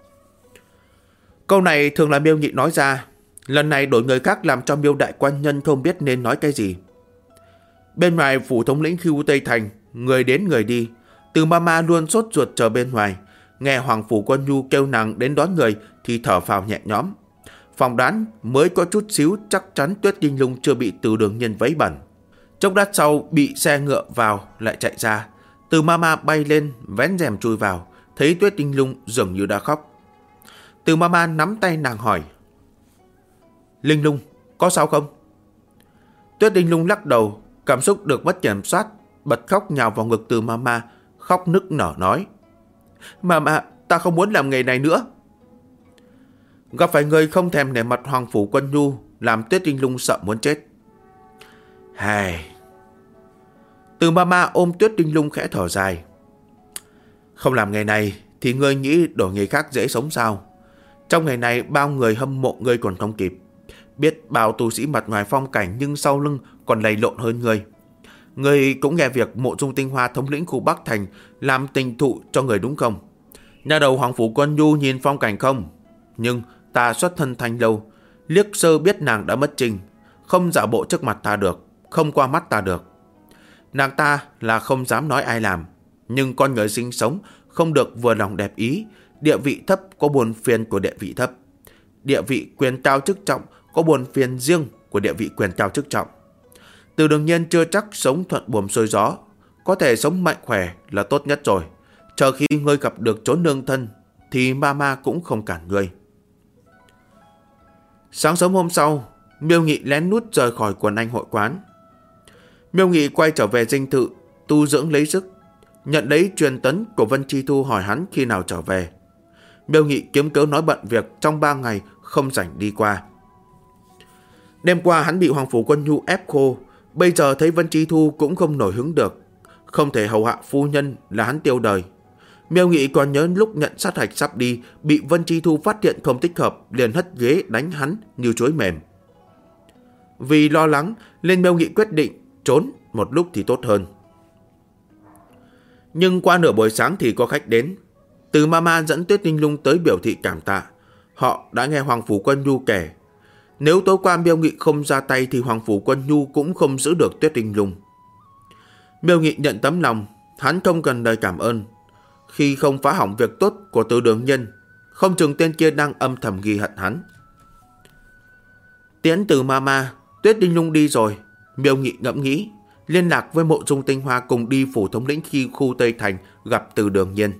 Câu này thường là Mêu Nghị nói ra. Lần này đổi người khác làm cho Miêu đại quan nhân không biết nên nói cái gì. Bên ngoài phủ thống lĩnh Khưu Tây Thành, người đến người đi. Từ Mama luôn sốt ruột chờ bên ngoài. Nghe Hoàng Phủ Quân Nhu kêu nàng đến đón người thì thở phào nhẹ nhõm. Phỏng đoán mới có chút xíu chắc chắn Tuyết Tinh Lung chưa bị Từ Đường Nhân vấy bẩn. Chốc lát sau bị xe ngựa vào lại chạy ra. Từ Mama bay lên vén rèm chui vào, thấy Tuyết Tinh Lung dường như đã khóc. Từ Mama nắm tay nàng hỏi: Linh Lung, có sao không? Tuyết Tinh Lung lắc đầu, cảm xúc được mất kiểm soát, bật khóc nhào vào ngực Từ Mama, khóc nức nở nói: Mama, ta không muốn làm nghề này nữa. Gặp phải người không thèm nể mặt Hoàng Phủ Quân Nhu làm Tuyết Tinh Lung sợ muốn chết. Hài. Từ Mama ôm Tuyết Tinh Lung khẽ thở dài. Không làm nghề này thì ngươi nghĩ đổi nghề khác dễ sống sao? Trong ngày này bao người hâm mộ ngươi còn không kịp. Biết bao tu sĩ mặt ngoài phong cảnh nhưng sau lưng còn lầy lộn hơn ngươi. Ngươi cũng nghe việc Mộ Dung Tinh Hoa thống lĩnh khu Bắc Thành làm tình thụ cho người đúng không? Nhà đầu Hoàng Phủ Quân Nhu nhìn phong cảnh không? Nhưng ta xuất thân Thanh Lâu, liếc sơ biết nàng đã mất trinh, không giả bộ trước mặt ta được, không qua mắt ta được. Nàng ta là không dám nói ai làm, nhưng con người sinh sống không được vừa lòng đẹp ý. Địa vị thấp có buồn phiền của địa vị thấp, địa vị quyền cao chức trọng có buồn phiền riêng của địa vị quyền cao chức trọng. Từ Đường Nhân chưa chắc sống thuận buồm xuôi gió, có thể sống mạnh khỏe là tốt nhất rồi. Chờ khi ngươi gặp được chốn nương thân thì Mama cũng không cản ngươi. Sáng sớm hôm sau, Miêu Nghị lén nút rời khỏi quần anh hội quán. Miêu Nghị quay trở về dinh thự tu dưỡng lấy sức, nhận lấy truyền tấn của Vân Chi Thu hỏi hắn khi nào trở về. Miêu Nghị kiếm cớ nói bận việc trong 3 ngày không rảnh đi qua. Đêm qua hắn bị Hoàng Phủ Quân Nhu ép khô, bây giờ thấy Vân Chi Thu cũng không nổi hứng được, không thể hầu hạ phu nhân là hắn tiêu đời. Miêu Nghị còn nhớ lúc nhận sát hạch sắp đi, bị Vân Chi Thu phát hiện không thích hợp, liền hất ghế đánh hắn như chuối mềm. Vì lo lắng nên Miêu Nghị quyết định trốn một lúc thì tốt hơn. Nhưng qua nửa buổi sáng thì có khách đến. Từ Mama dẫn Tuyết Tinh Lung tới biểu thị cảm tạ. Họ đã nghe Hoàng Phủ Quân Nhu kể, nếu tối qua Miêu Nghị không ra tay thì Hoàng Phủ Quân Nhu cũng không giữ được Tuyết Tinh Lung. Miêu Nghị nhận tấm lòng, hắn không cần lời cảm ơn. Khi không phá hỏng việc tốt của Từ Đường Nhân, không chừng tên kia đang âm thầm ghi hận hắn. Tiễn Từ Mama, Tuyết Tinh Lung đi rồi. Miêu Nghị ngẫm nghĩ, liên lạc với Mộ Dung Tinh Hoa cùng đi phủ thống lĩnh khi khu Tây Thành gặp Từ Đường Nhân.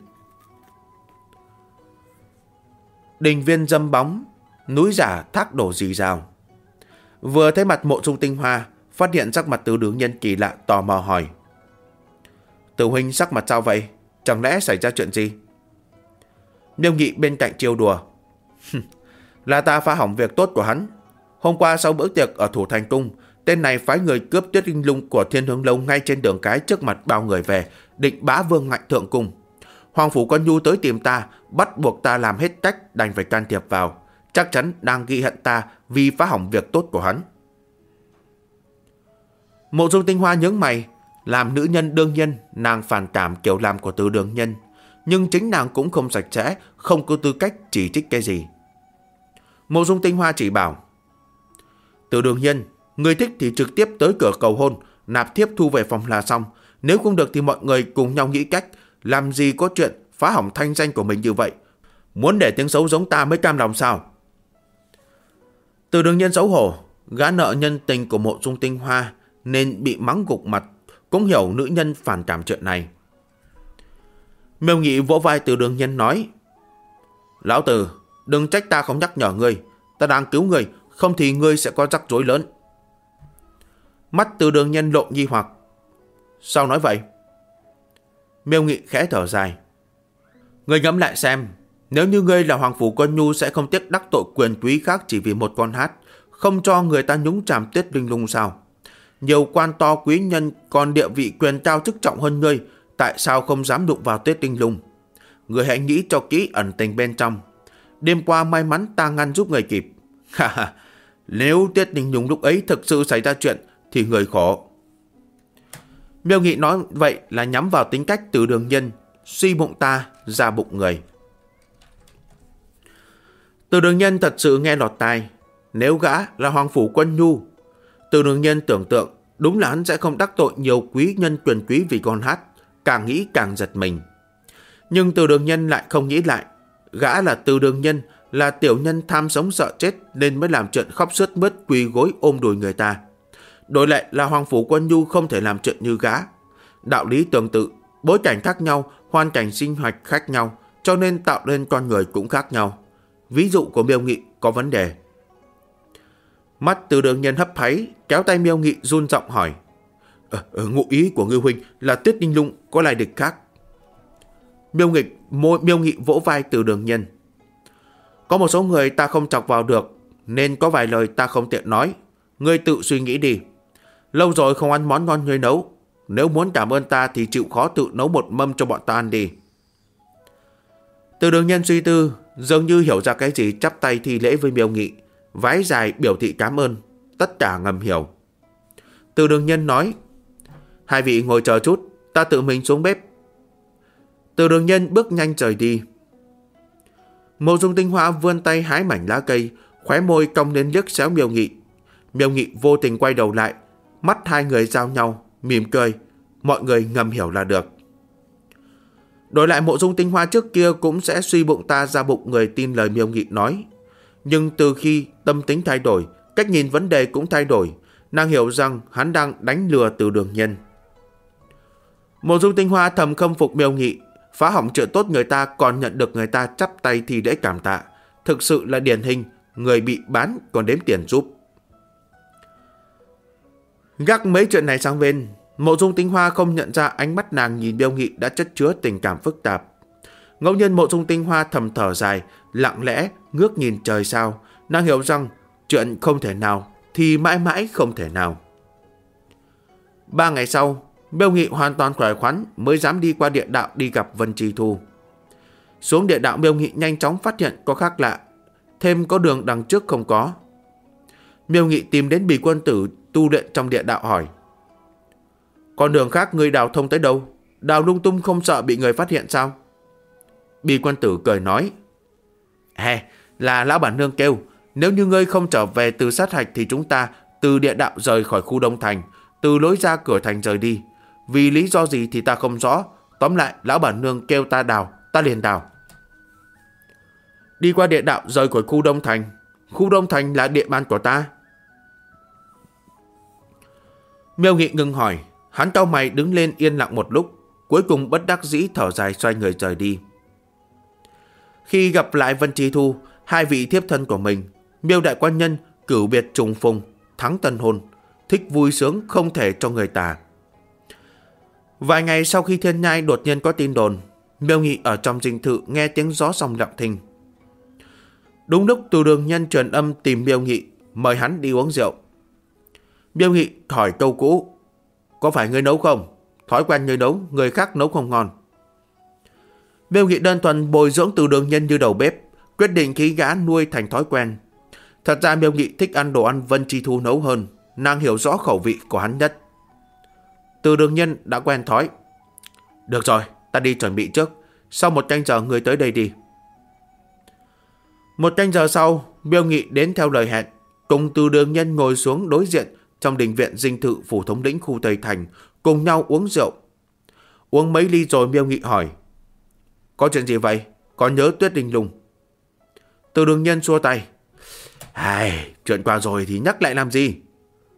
Đình viên dâm bóng, núi giả thác đổ rì rào. Vừa thấy mặt Mộ Dung Tinh Hoa, phát hiện sắc mặt Từ Đường Nhân kỳ lạ, tò mò hỏi: Từ huynh sắc mặt sao vậy? Chẳng lẽ xảy ra chuyện gì? Miêu Nghị bên cạnh trêu đùa: Là ta phá hỏng việc tốt của hắn. Hôm qua sau bữa tiệc ở Thủ Thành Cung, tên này phái người cướp Tuyết Tinh Lung của Thiên Hướng Lâu ngay trên đường cái trước mặt bao người về, định bá vương ngạnh thượng cung. Hoàng Phủ Quân Nhu tới tìm ta, bắt buộc ta làm hết cách, đành phải can thiệp vào. Chắc chắn đang ghi hận ta vì phá hỏng việc tốt của hắn. Mộ Dung Tinh Hoa nhướng mày. Làm nữ nhân đương nhiên nàng phản cảm kiểu làm của Từ Đường Nhân, nhưng chính nàng cũng không sạch sẽ, không có tư cách chỉ trích cái gì. Mộ Dung Tinh Hoa chỉ bảo: Từ Đường Nhân, người thích thì trực tiếp tới cửa cầu hôn, nạp thiếp thu về phòng là xong. Nếu không được thì mọi người cùng nhau nghĩ cách, làm gì có chuyện phá hỏng thanh danh của mình như vậy. Muốn để tiếng xấu giống ta mới cam lòng sao? Từ Đường Nhân xấu hổ, gã nợ nhân tình của Mộ Dung Tinh Hoa nên bị mắng gục mặt, cũng hiểu nữ nhân phản cảm chuyện này. Miêu Nghị vỗ vai Từ Đường Nhân nói: Lão Từ, đừng trách ta không nhắc nhở ngươi, ta đang cứu ngươi, không thì ngươi sẽ có rắc rối lớn. Mắt Từ Đường Nhân lộ nghi hoặc: Sao nói vậy? Miêu Nghị khẽ thở dài: Ngươi ngẫm lại xem, nếu như ngươi là Hoàng Phủ Quân Nhu sẽ không tiếc đắc tội quyền quý khác chỉ vì một con hát, không cho người ta nhúng chàm Tiết Linh Lung sao? Nhiều quan to quý nhân còn địa vị quyền cao chức trọng hơn ngươi, tại sao không dám đụng vào Tiết Linh Lung? Ngươi hãy nghĩ cho kỹ ẩn tình bên trong. Đêm qua may mắn ta ngăn giúp người kịp. Nếu Tiết Linh Lung lúc ấy thực sự xảy ra chuyện thì người khổ. Miêu Nghị nói vậy là nhắm vào tính cách Từ Đường Nhân, suy bụng ta ra bụng người. Từ Đường Nhân thật sự nghe lọt tai. Nếu gã là Hoàng Phủ Quân Nhu, Từ Đường Nhân tưởng tượng đúng là hắn sẽ không đắc tội nhiều quý nhân quyền quý vì con hát, càng nghĩ càng giật mình. Nhưng Từ Đường Nhân lại không nghĩ lại, gã là Từ Đường Nhân, là tiểu nhân tham sống sợ chết nên mới làm chuyện khóc sướt mướt quỳ gối ôm đùi người ta. Đổi lại là Hoàng Phủ Quân Nhu không thể làm chuyện như gã. Đạo lý tương tự, bối cảnh khác nhau, hoàn cảnh sinh hoạt khác nhau, cho nên tạo nên con người cũng khác nhau. Ví dụ của Miêu Nghị có vấn đề. Mắt Từ Đường Nhân hấp háy, kéo tay Miêu Nghị run giọng hỏi: Ngụ ý của Ngư huynh là Tiết Linh Lung có lai địch khác? Miêu Nghị vỗ vai Từ Đường Nhân: Có một số người ta không chọc vào được, nên có vài lời ta không tiện nói. Ngươi tự suy nghĩ đi. Lâu rồi không ăn món ngon ngươi nấu, nếu muốn cảm ơn ta thì chịu khó tự nấu một mâm cho bọn ta ăn đi. Từ Đường Nhân suy tư, dường như hiểu ra cái gì, chắp tay thi lễ với Miêu Nghị, vái dài biểu thị cảm ơn. Tất cả ngầm hiểu. Từ Đường Nhân nói: Hai vị ngồi chờ chút, ta tự mình xuống bếp. Từ Đường Nhân bước nhanh rời đi. Mộ Dung Tinh Hoa vươn tay hái mảnh lá cây, khóe môi cong lên liếc xéo Miêu Nghị. Miêu Nghị vô tình quay đầu lại, mắt hai người giao nhau, mỉm cười. Mọi người ngầm hiểu là được. Đổi lại Mộ Dung Tinh Hoa trước kia cũng sẽ suy bụng ta ra bụng người tin lời Miêu Nghị nói. Nhưng từ khi tâm tính thay đổi, cách nhìn vấn đề cũng thay đổi, nàng hiểu rằng hắn đang đánh lừa Từ Đường Nhân. Mộ Dung Tinh Hoa thầm khâm phục Miêu Nghị, phá hỏng chuyện tốt người ta còn nhận được người ta chắp tay thì lễ cảm tạ, thực sự là điển hình người bị bán còn đếm tiền giúp. Gác mấy chuyện này sang bên, Mộ Dung Tinh Hoa không nhận ra ánh mắt nàng nhìn Miêu Nghị đã chất chứa tình cảm phức tạp. Ngẫu nhiên Mộ Dung Tinh Hoa thầm thở dài, lặng lẽ ngước nhìn trời sao. Nàng hiểu rằng chuyện không thể nào thì mãi mãi không thể nào. 3 ngày sau, Miêu Nghị hoàn toàn khỏe khoắn mới dám đi qua địa đạo đi gặp Vân Chi Thu. Xuống địa đạo, Miêu Nghị nhanh chóng phát hiện có khác lạ, thêm có đường đằng trước không có. Miêu Nghị tìm đến Bì Quân Tử tu luyện trong địa đạo hỏi: Con đường khác ngươi đào thông tới đâu? Đào lung tung không sợ bị người phát hiện sao? Bì Quân Tử cười nói: Là lão bản nương kêu, nếu như ngươi không trở về từ sát hạch thì chúng ta từ địa đạo rời khỏi khu Đông Thành, từ lối ra cửa thành rời đi. Vì lý do gì thì ta không rõ, tóm lại lão bản nương kêu ta đào, ta liền đào. Đi qua địa đạo rời khỏi khu Đông Thành. Khu Đông Thành là địa bàn của ta. Miêu Nghị ngừng hỏi, hắn cau mày đứng lên yên lặng một lúc, cuối cùng bất đắc dĩ thở dài xoay người rời đi. Khi gặp lại Vân Chi Thu, hai vị thiếp thân của mình, Miêu đại quan nhân cửu biệt trùng phùng, thắng tân hôn, thích vui sướng không thể cho người tả. Vài ngày sau khi Thiên Nhai đột nhiên có tin đồn, Miêu Nghị ở trong dinh thự nghe tiếng gió sông lặng thinh. Đúng lúc Từ Đường Nhân truyền âm tìm Miêu Nghị, mời hắn đi uống rượu. Miêu Nghị hỏi câu cũ: Có phải ngươi nấu không? Thói quen ngươi nấu, người khác nấu không ngon. Miêu Nghị đơn thuần bồi dưỡng Từ Đường Nhân như đầu bếp, quyết định khí gã nuôi thành thói quen. Thật ra Miêu Nghị thích ăn đồ ăn Vân Chi Thu nấu hơn, nàng hiểu rõ khẩu vị của hắn nhất. Từ Đường Nhân đã quen thói. Được rồi, ta đi chuẩn bị trước, sau 1 canh giờ ngươi tới đây đi. 1 canh giờ sau, Miêu Nghị đến theo lời hẹn, cùng Từ Đường Nhân ngồi xuống đối diện trong đình viện dinh thự phủ thống lĩnh khu Tây Thành, cùng nhau uống rượu. Uống mấy ly rồi Miêu Nghị hỏi: Có chuyện gì vậy? Có nhớ Tuyết Linh Lung? Từ Đường Nhân xua tay: Chuyện qua rồi thì nhắc lại làm gì?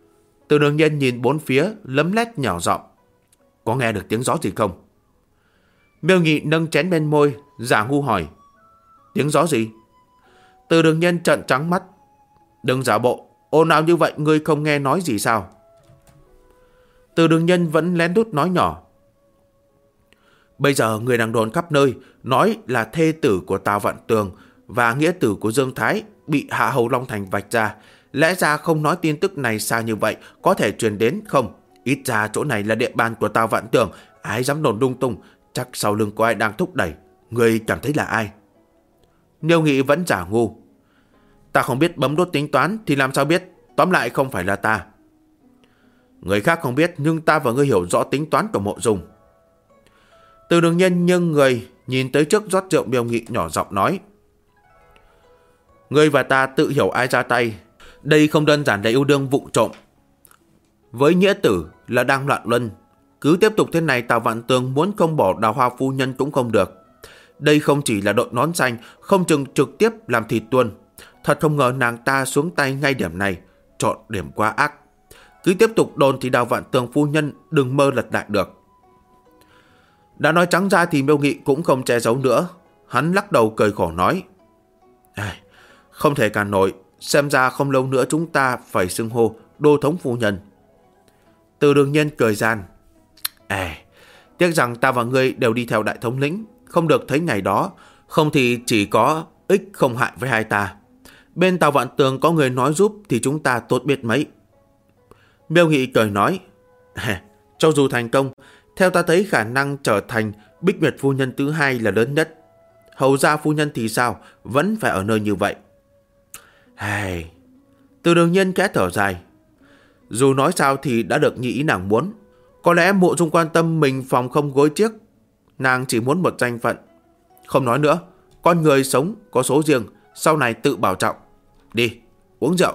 Từ Đường Nhân nhìn bốn phía, lấm lét nhỏ giọng. Có nghe được tiếng gió gì không? Miêu Nghị nâng chén bên môi, giả ngu hỏi. Tiếng gió gì? Từ Đường Nhân trợn trắng mắt. Đừng giả bộ, ồn ào như vậy ngươi không nghe nói gì sao? Từ Đường Nhân vẫn lén lút nói nhỏ. Bây giờ người đang đồn khắp nơi nói là thê tử của Tào Vạn Tường và nghĩa tử của Dương Thái bị Hạ Hầu Long Thành vạch ra. Lẽ ra không nói tin tức này xa như vậy có thể truyền đến không? Ít ra chỗ này là địa bàn của Tào Vạn Tường, ai dám đồn lung tung, chắc sau lưng có ai đang thúc đẩy. Người cảm thấy là ai? Miêu Nghị vẫn giả ngu. Ta không biết bấm đốt tính toán thì làm sao biết, tóm lại không phải là ta. Người khác không biết nhưng ta và ngươi hiểu rõ tính toán của Mộ Dung. Từ Đường Nhân nhưng người nhìn tới trước rót rượu. Miêu Nghị nhỏ giọng nói. Ngươi và ta tự hiểu ai ra tay. Đây không đơn giản là yêu đương vụng trộm. Với nghĩa tử là đang loạn luân. Cứ tiếp tục thế này Tào Vạn Tường muốn không bỏ Đào Hoa phu nhân cũng không được. Đây không chỉ là đội nón xanh, không chừng trực tiếp làm thịt tuôn. Thật không ngờ nàng ta xuống tay ngay điểm này, chọn điểm quá ác. Cứ tiếp tục đồn thì Đào Vạn Tường phu nhân đừng mơ lật lại được. Đã nói trắng ra thì Miêu Nghị cũng không che giấu nữa. Hắn lắc đầu cười khổ nói. Không thể cản nổi, xem ra không lâu nữa chúng ta phải xưng hô đô thống phu nhân. Từ Đường Nhân cười gian. Tiếc rằng ta và ngươi đều đi theo đại thống lĩnh, không được thấy ngày đó, không thì chỉ có ích không hại với hai ta. Bên Tào Vạn Tường có người nói giúp thì chúng ta tốt biết mấy. Miêu Nghị cười nói. Cho dù thành công, theo ta thấy khả năng trở thành Bích Nguyệt phu nhân thứ hai là lớn nhất. Hầu gia phu nhân thì sao, vẫn phải ở nơi như vậy. Từ Đường Nhân khẽ thở dài. Dù nói sao thì đã được như ý nàng muốn. Có lẽ Mộ Dung quan tâm mình phòng không gối chiếc. Nàng chỉ muốn một danh phận. Không nói nữa, con người sống có số riêng, sau này tự bảo trọng. Đi, uống rượu.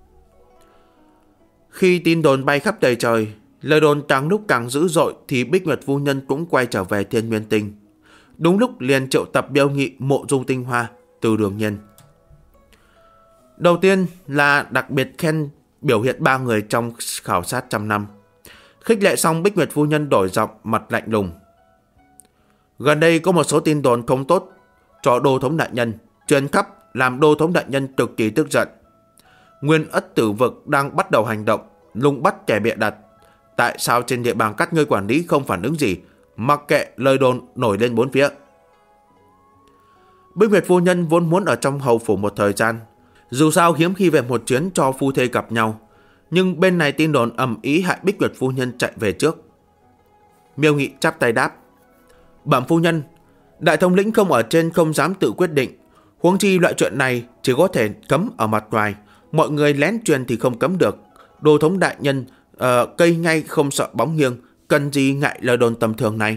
Khi tin đồn bay khắp đầy trời, lời đồn càng lúc càng dữ dội thì Bích Nguyệt phu nhân cũng quay trở về Thiên Nguyên Tinh. Đúng lúc liền triệu tập Miêu Nghị, Mộ Dung Tinh Hoa, Từ Đường Nhân. Đầu tiên là đặc biệt khen biểu hiện ba người trong khảo sát trăm năm. Khích lệ xong, Bích Nguyệt phu nhân đổi giọng, mặt lạnh lùng. Gần đây có một số tin đồn không tốt cho đô thống đại nhân truyền khắp, làm đô thống đại nhân cực kỳ tức giận. Nguyên Ất Tử Vực đang bắt đầu hành động, lùng bắt kẻ bịa đặt. Tại sao trên địa bàn các ngươi quản lý không phản ứng gì, mặc kệ lời đồn nổi lên bốn phía? Bích Nguyệt phu nhân vốn muốn ở trong hầu phủ một thời gian, dù sao hiếm khi về một chuyến cho phu thê gặp nhau, nhưng bên này tin đồn ầm ĩ hại Bích Nguyệt phu nhân chạy về trước. Miêu Nghị chắp tay đáp. Bẩm phu nhân, đại thống lĩnh không ở trên không dám tự quyết định, huống chi loại chuyện này chỉ có thể cấm ở mặt ngoài, mọi người lén truyền thì không cấm được. Đô thống đại nhân cây ngay không sợ bóng nghiêng, cần gì ngại lời đồn tầm thường này.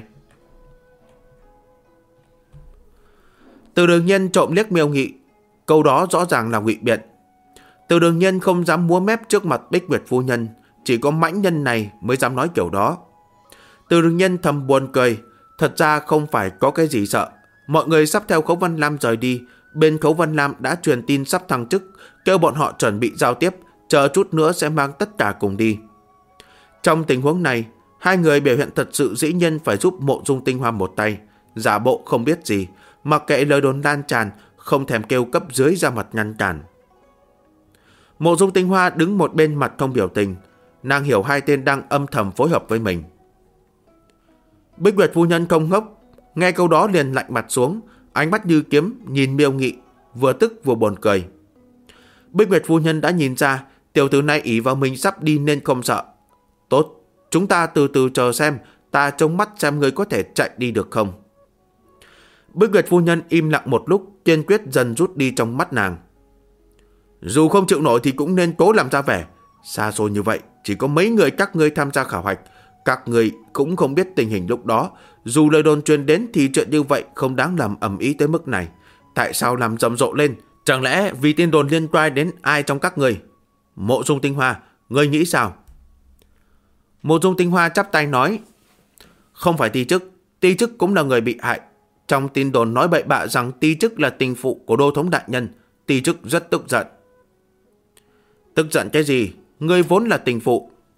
Từ Đường Nhân trộm liếc Miêu Nghị, câu đó rõ ràng là ngụy biện. Từ Đường Nhân không dám múa mép trước mặt Bích Nguyệt phu nhân, chỉ có mãnh nhân này mới dám nói kiểu đó. Từ Đường Nhân thầm buồn cười, thật ra không phải có cái gì sợ. Mọi người sắp theo Khấu Văn Lam rời đi, bên Khấu Văn Lam đã truyền tin sắp thăng chức, kêu bọn họ chuẩn bị giao tiếp, chờ chút nữa sẽ mang tất cả cùng đi. Trong tình huống này, hai người biểu hiện thật sự dĩ nhiên phải giúp Mộ Dung Tinh Hoa một tay, giả bộ không biết gì, mặc kệ lời đồn lan tràn, không thèm kêu cấp dưới ra mặt ngăn cản. Mộ Dung Tinh Hoa đứng một bên mặt không biểu tình, nàng hiểu hai tên đang âm thầm phối hợp với mình. Bích Nguyệt phu nhân không ngốc, nghe câu đó liền lạnh mặt xuống, ánh mắt như kiếm nhìn Miêu Nghị, vừa tức vừa buồn cười. Bích Nguyệt phu nhân đã nhìn ra tiểu tử này ỷ vào mình sắp đi nên không sợ. Tốt, chúng ta từ từ chờ xem, ta trông mắt xem người có thể chạy đi được không. Bích Nguyệt phu nhân im lặng một lúc, kiên quyết dần rút đi trong mắt nàng. Dù không chịu nổi thì cũng nên cố làm ra vẻ. Xa xôi như vậy, chỉ có mấy người các ngươi tham gia khảo hạch, các người cũng không biết tình hình lúc đó. Dù lời đồn truyền đến thì chuyện như vậy không đáng làm ầm ĩ tới mức này. Tại sao làm rầm rộ lên? Chẳng lẽ vì tin đồn liên quan đến ai trong các người? Mộ Dung Tinh Hoa, ngươi nghĩ sao? Mộ Dung Tinh Hoa chắp tay nói. Không phải Ti Chức cũng là người bị hại. Trong tin đồn nói bậy bạ rằng Ti Chức là tình phụ của đô thống đại nhân. Ti Chức rất tức giận. Tức giận cái gì? Ngươi vốn là tình phụ,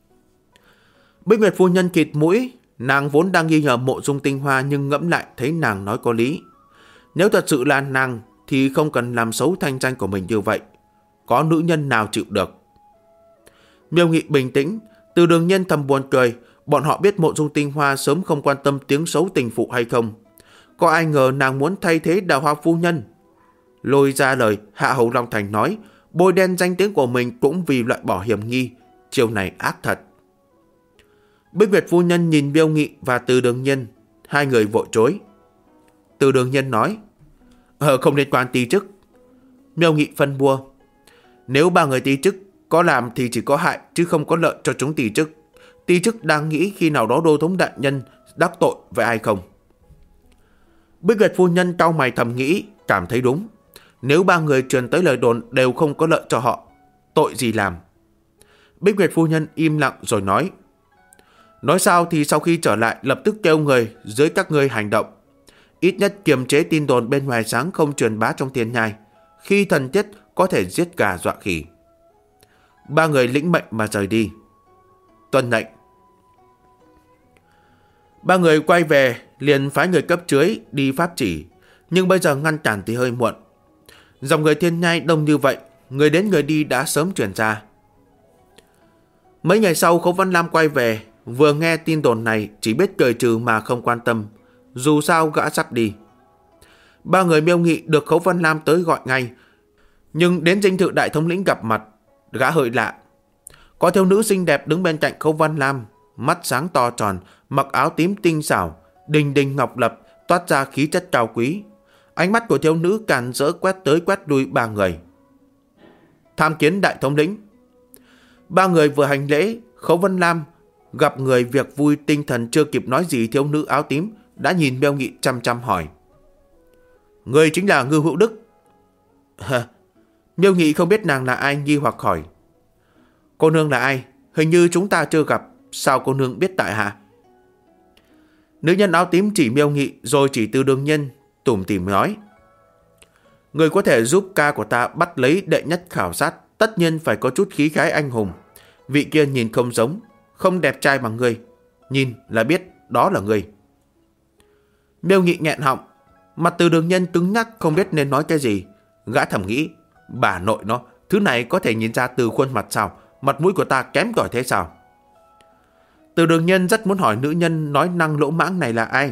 Bích Nguyệt phu nhân khịt mũi, nàng vốn đang nghi ngờ Mộ Dung Tinh Hoa nhưng ngẫm lại thấy nàng nói có lý. Nếu thật sự là nàng thì không cần làm xấu thanh danh của mình như vậy. Có nữ nhân nào chịu được? Miêu Nghị bình tĩnh, Từ Đường Nhân thầm buồn cười, bọn họ biết Mộ Dung Tinh Hoa sớm không quan tâm tiếng xấu tình phụ hay không. Có ai ngờ nàng muốn thay thế Đào Hoa phu nhân. Lôi ra lời, Hạ Hầu Long Thành nói, bôi đen danh tiếng của mình cũng vì loại bỏ hiểm nghi. Chiều này ác thật. Bích Nguyệt phu nhân nhìn Miêu Nghị và Từ Đường Nhân, hai người vội chối. Từ Đường Nhân nói, không liên quan ti chức. Miêu Nghị phân bua, nếu ba người ti chức có làm thì chỉ có hại chứ không có lợi cho chúng ti chức. Ti chức đang nghĩ khi nào đó Đô thống đại nhân đắc tội với ai không. Bích Nguyệt phu nhân cau mày thầm nghĩ, cảm thấy đúng. Nếu ba người truyền tới lời đồn đều không có lợi cho họ, tội gì làm. Bích Nguyệt phu nhân im lặng rồi nói, nói sao thì sau khi trở lại lập tức kêu người dưới các ngươi hành động. Ít nhất kiềm chế tin đồn bên ngoài sáng không truyền bá trong Thiên Nhai. Khi thần thiết có thể giết gà dọa khỉ. Ba người lĩnh mệnh mà rời đi. Tuân lệnh. Ba người quay về liền phái người cấp dưới đi pháp chỉ. Nhưng bây giờ ngăn cản thì hơi muộn. Dòng người Thiên Nhai đông như vậy, người đến người đi đã sớm truyền ra. Mấy ngày sau Khấu Văn Lam quay về, vừa nghe tin đồn này chỉ biết cười trừ mà không quan tâm. Dù sao gã sắp đi. Ba người Miêu Nghị được Khấu Văn Lam tới gọi ngay. Nhưng đến dinh thự đại thống lĩnh gặp mặt, gã hơi lạ. Có thiếu nữ xinh đẹp đứng bên cạnh Khấu Văn Lam, mắt sáng to tròn, mặc áo tím tinh xảo, đình đình ngọc lập, toát ra khí chất cao quý. Ánh mắt của thiếu nữ càn rỡ quét tới quét lui ba người. Tham kiến đại thống lĩnh. Ba người vừa hành lễ, Khấu Văn Lam gặp người việc vui, tinh thần chưa kịp nói gì, thiếu nữ áo tím đã nhìn Miêu Nghị chăm chăm hỏi, người chính là Ngưu Hữu Đức? Miêu Nghị không biết nàng là ai, nghi hoặc hỏi, cô nương là ai? Hình như chúng ta chưa gặp, sao cô nương biết tại hạ? Nữ nhân áo tím chỉ Miêu Nghị rồi chỉ Từ Đường Nhân, tủm tỉm nói, người có thể giúp ca của ta bắt lấy đệ nhất khảo sát, tất nhiên phải có chút khí khái anh hùng. Vị kia nhìn không giống, không đẹp trai bằng ngươi, nhìn là biết đó là ngươi. Miêu Nghị nghẹn họng, mặt Từ Đường Nhân cứng nhắc không biết nên nói cái gì. Gã thầm nghĩ, bà nội nó, thứ này có thể nhìn ra từ khuôn mặt sao? Mặt mũi của ta kém cỏi thế sao? Từ Đường Nhân rất muốn hỏi nữ nhân nói năng lỗ mãng này là ai.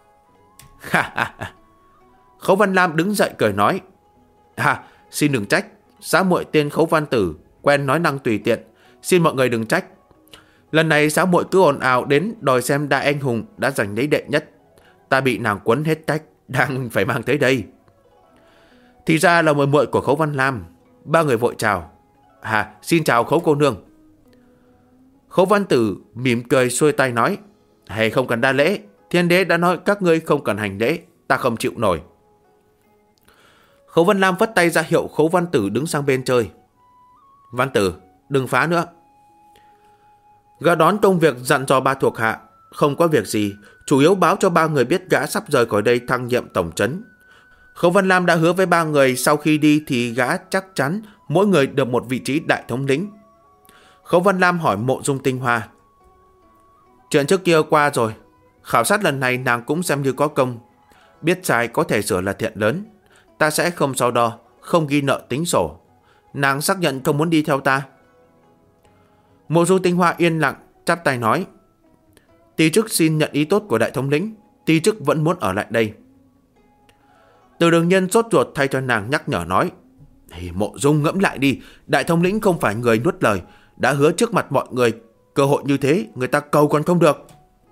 Khấu Văn Lam đứng dậy cười nói, xin đừng trách, xã muội tên Khấu Văn Tử, quen nói năng tùy tiện, xin mọi người đừng trách. Lần này xã muội cứ ồn ào đến đòi xem đại anh hùng đã giành lấy đệ nhất, ta bị nàng quấn hết cách, đang phải mang tới đây. Thì ra là muội muội của Khấu Văn Lam. Ba người vội chào. Xin chào Khấu cô nương. Khấu Văn Tử mỉm cười xuôi tay nói, không cần đa lễ, thiên đế đã nói các ngươi không cần hành lễ, ta không chịu nổi. Khấu Văn Lam vất tay ra hiệu Khấu Văn Tử đứng sang bên chơi. Văn Tử, đừng phá nữa. Gã đón công việc dặn dò ba thuộc hạ, không có việc gì, chủ yếu báo cho ba người biết gã sắp rời khỏi đây thăng nhiệm tổng trấn. Khấu Văn Lam đã hứa với ba người sau khi đi thì gã chắc chắn mỗi người được một vị trí đại thống lĩnh. Khấu Văn Lam hỏi Mộ Dung Tinh Hoa, chuyện trước kia qua rồi, khảo sát lần này nàng cũng xem như có công, biết sai có thể sửa là thiện lớn, ta sẽ không so đo, không ghi nợ tính sổ. Nàng xác nhận không muốn đi theo ta. Mộ Dung Tinh Hoa yên lặng, chắp tay nói, ti chức xin nhận ý tốt của đại thống lĩnh, ti chức vẫn muốn ở lại đây. Từ Đường Nhân sốt ruột thay cho nàng nhắc nhở nói, Mộ Dung ngẫm lại đi, đại thống lĩnh không phải người nuốt lời, đã hứa trước mặt mọi người, cơ hội như thế người ta cầu còn không được.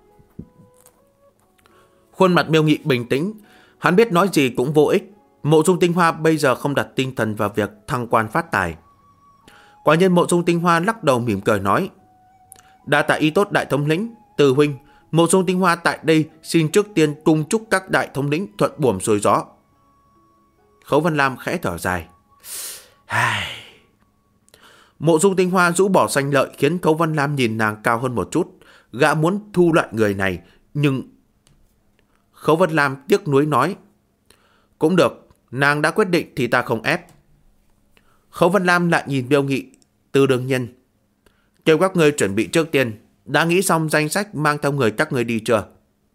Khuôn mặt Miêu Nghị bình tĩnh, hắn biết nói gì cũng vô ích. Mộ Dung Tinh Hoa bây giờ không đặt tinh thần vào việc thăng quan phát tài. Quả nhiên Mộ Dung Tinh Hoa lắc đầu mỉm cười nói, đa tạ ý tốt đại thống lĩnh, Từ huynh, Mộ Dung Tinh Hoa tại đây xin trước tiên cung chúc các đại thống lĩnh thuận buồm xuôi gió. Khấu Văn Lam khẽ thở dài. Mộ Dung Tinh Hoa rũ bỏ sanh lợi khiến Khấu Văn Lam nhìn nàng cao hơn một chút. Gã muốn thu loại người này, nhưng... Khấu Văn Lam tiếc nuối nói, cũng được, nàng đã quyết định thì ta không ép. Khấu Văn Lam lại nhìn Miêu Nghị, Từ Đường Nhân, kêu các ngươi chuẩn bị trước tiên, đã nghĩ xong danh sách mang theo người các người đi chưa?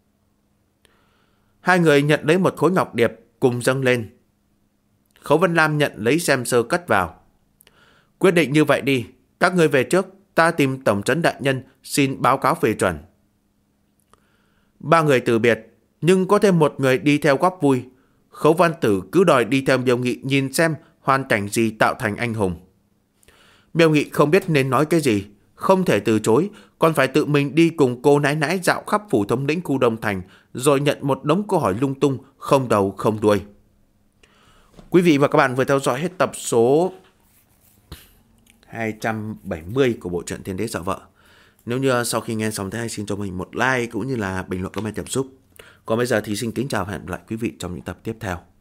Hai người nhận lấy một khối ngọc điệp cùng dâng lên. Khấu Vân Lam nhận lấy xem sơ cất vào. Quyết định như vậy đi, các người về trước, ta tìm tổng trấn đại nhân xin báo cáo phê chuẩn. Ba người từ biệt, nhưng có thêm một người đi theo góp vui. Khấu Văn Tử cứ đòi đi theo Miêu Nghị nhìn xem hoàn cảnh gì tạo thành anh hùng. Miêu Nghị không biết nên nói cái gì, không thể từ chối, còn phải tự mình đi cùng cô nãi nãi dạo khắp phủ thống lĩnh khu Đông Thành, rồi nhận một đống câu hỏi lung tung, không đầu không đuôi. Quý vị và các bạn vừa theo dõi hết tập số 270 của bộ truyện Thiên Đế Sợ Vợ. Nếu như sau khi nghe xong thấy hay, xin cho mình một like cũng như là bình luận comment cảm xúc. Còn bây giờ thì xin kính chào và hẹn gặp lại quý vị trong những tập tiếp theo.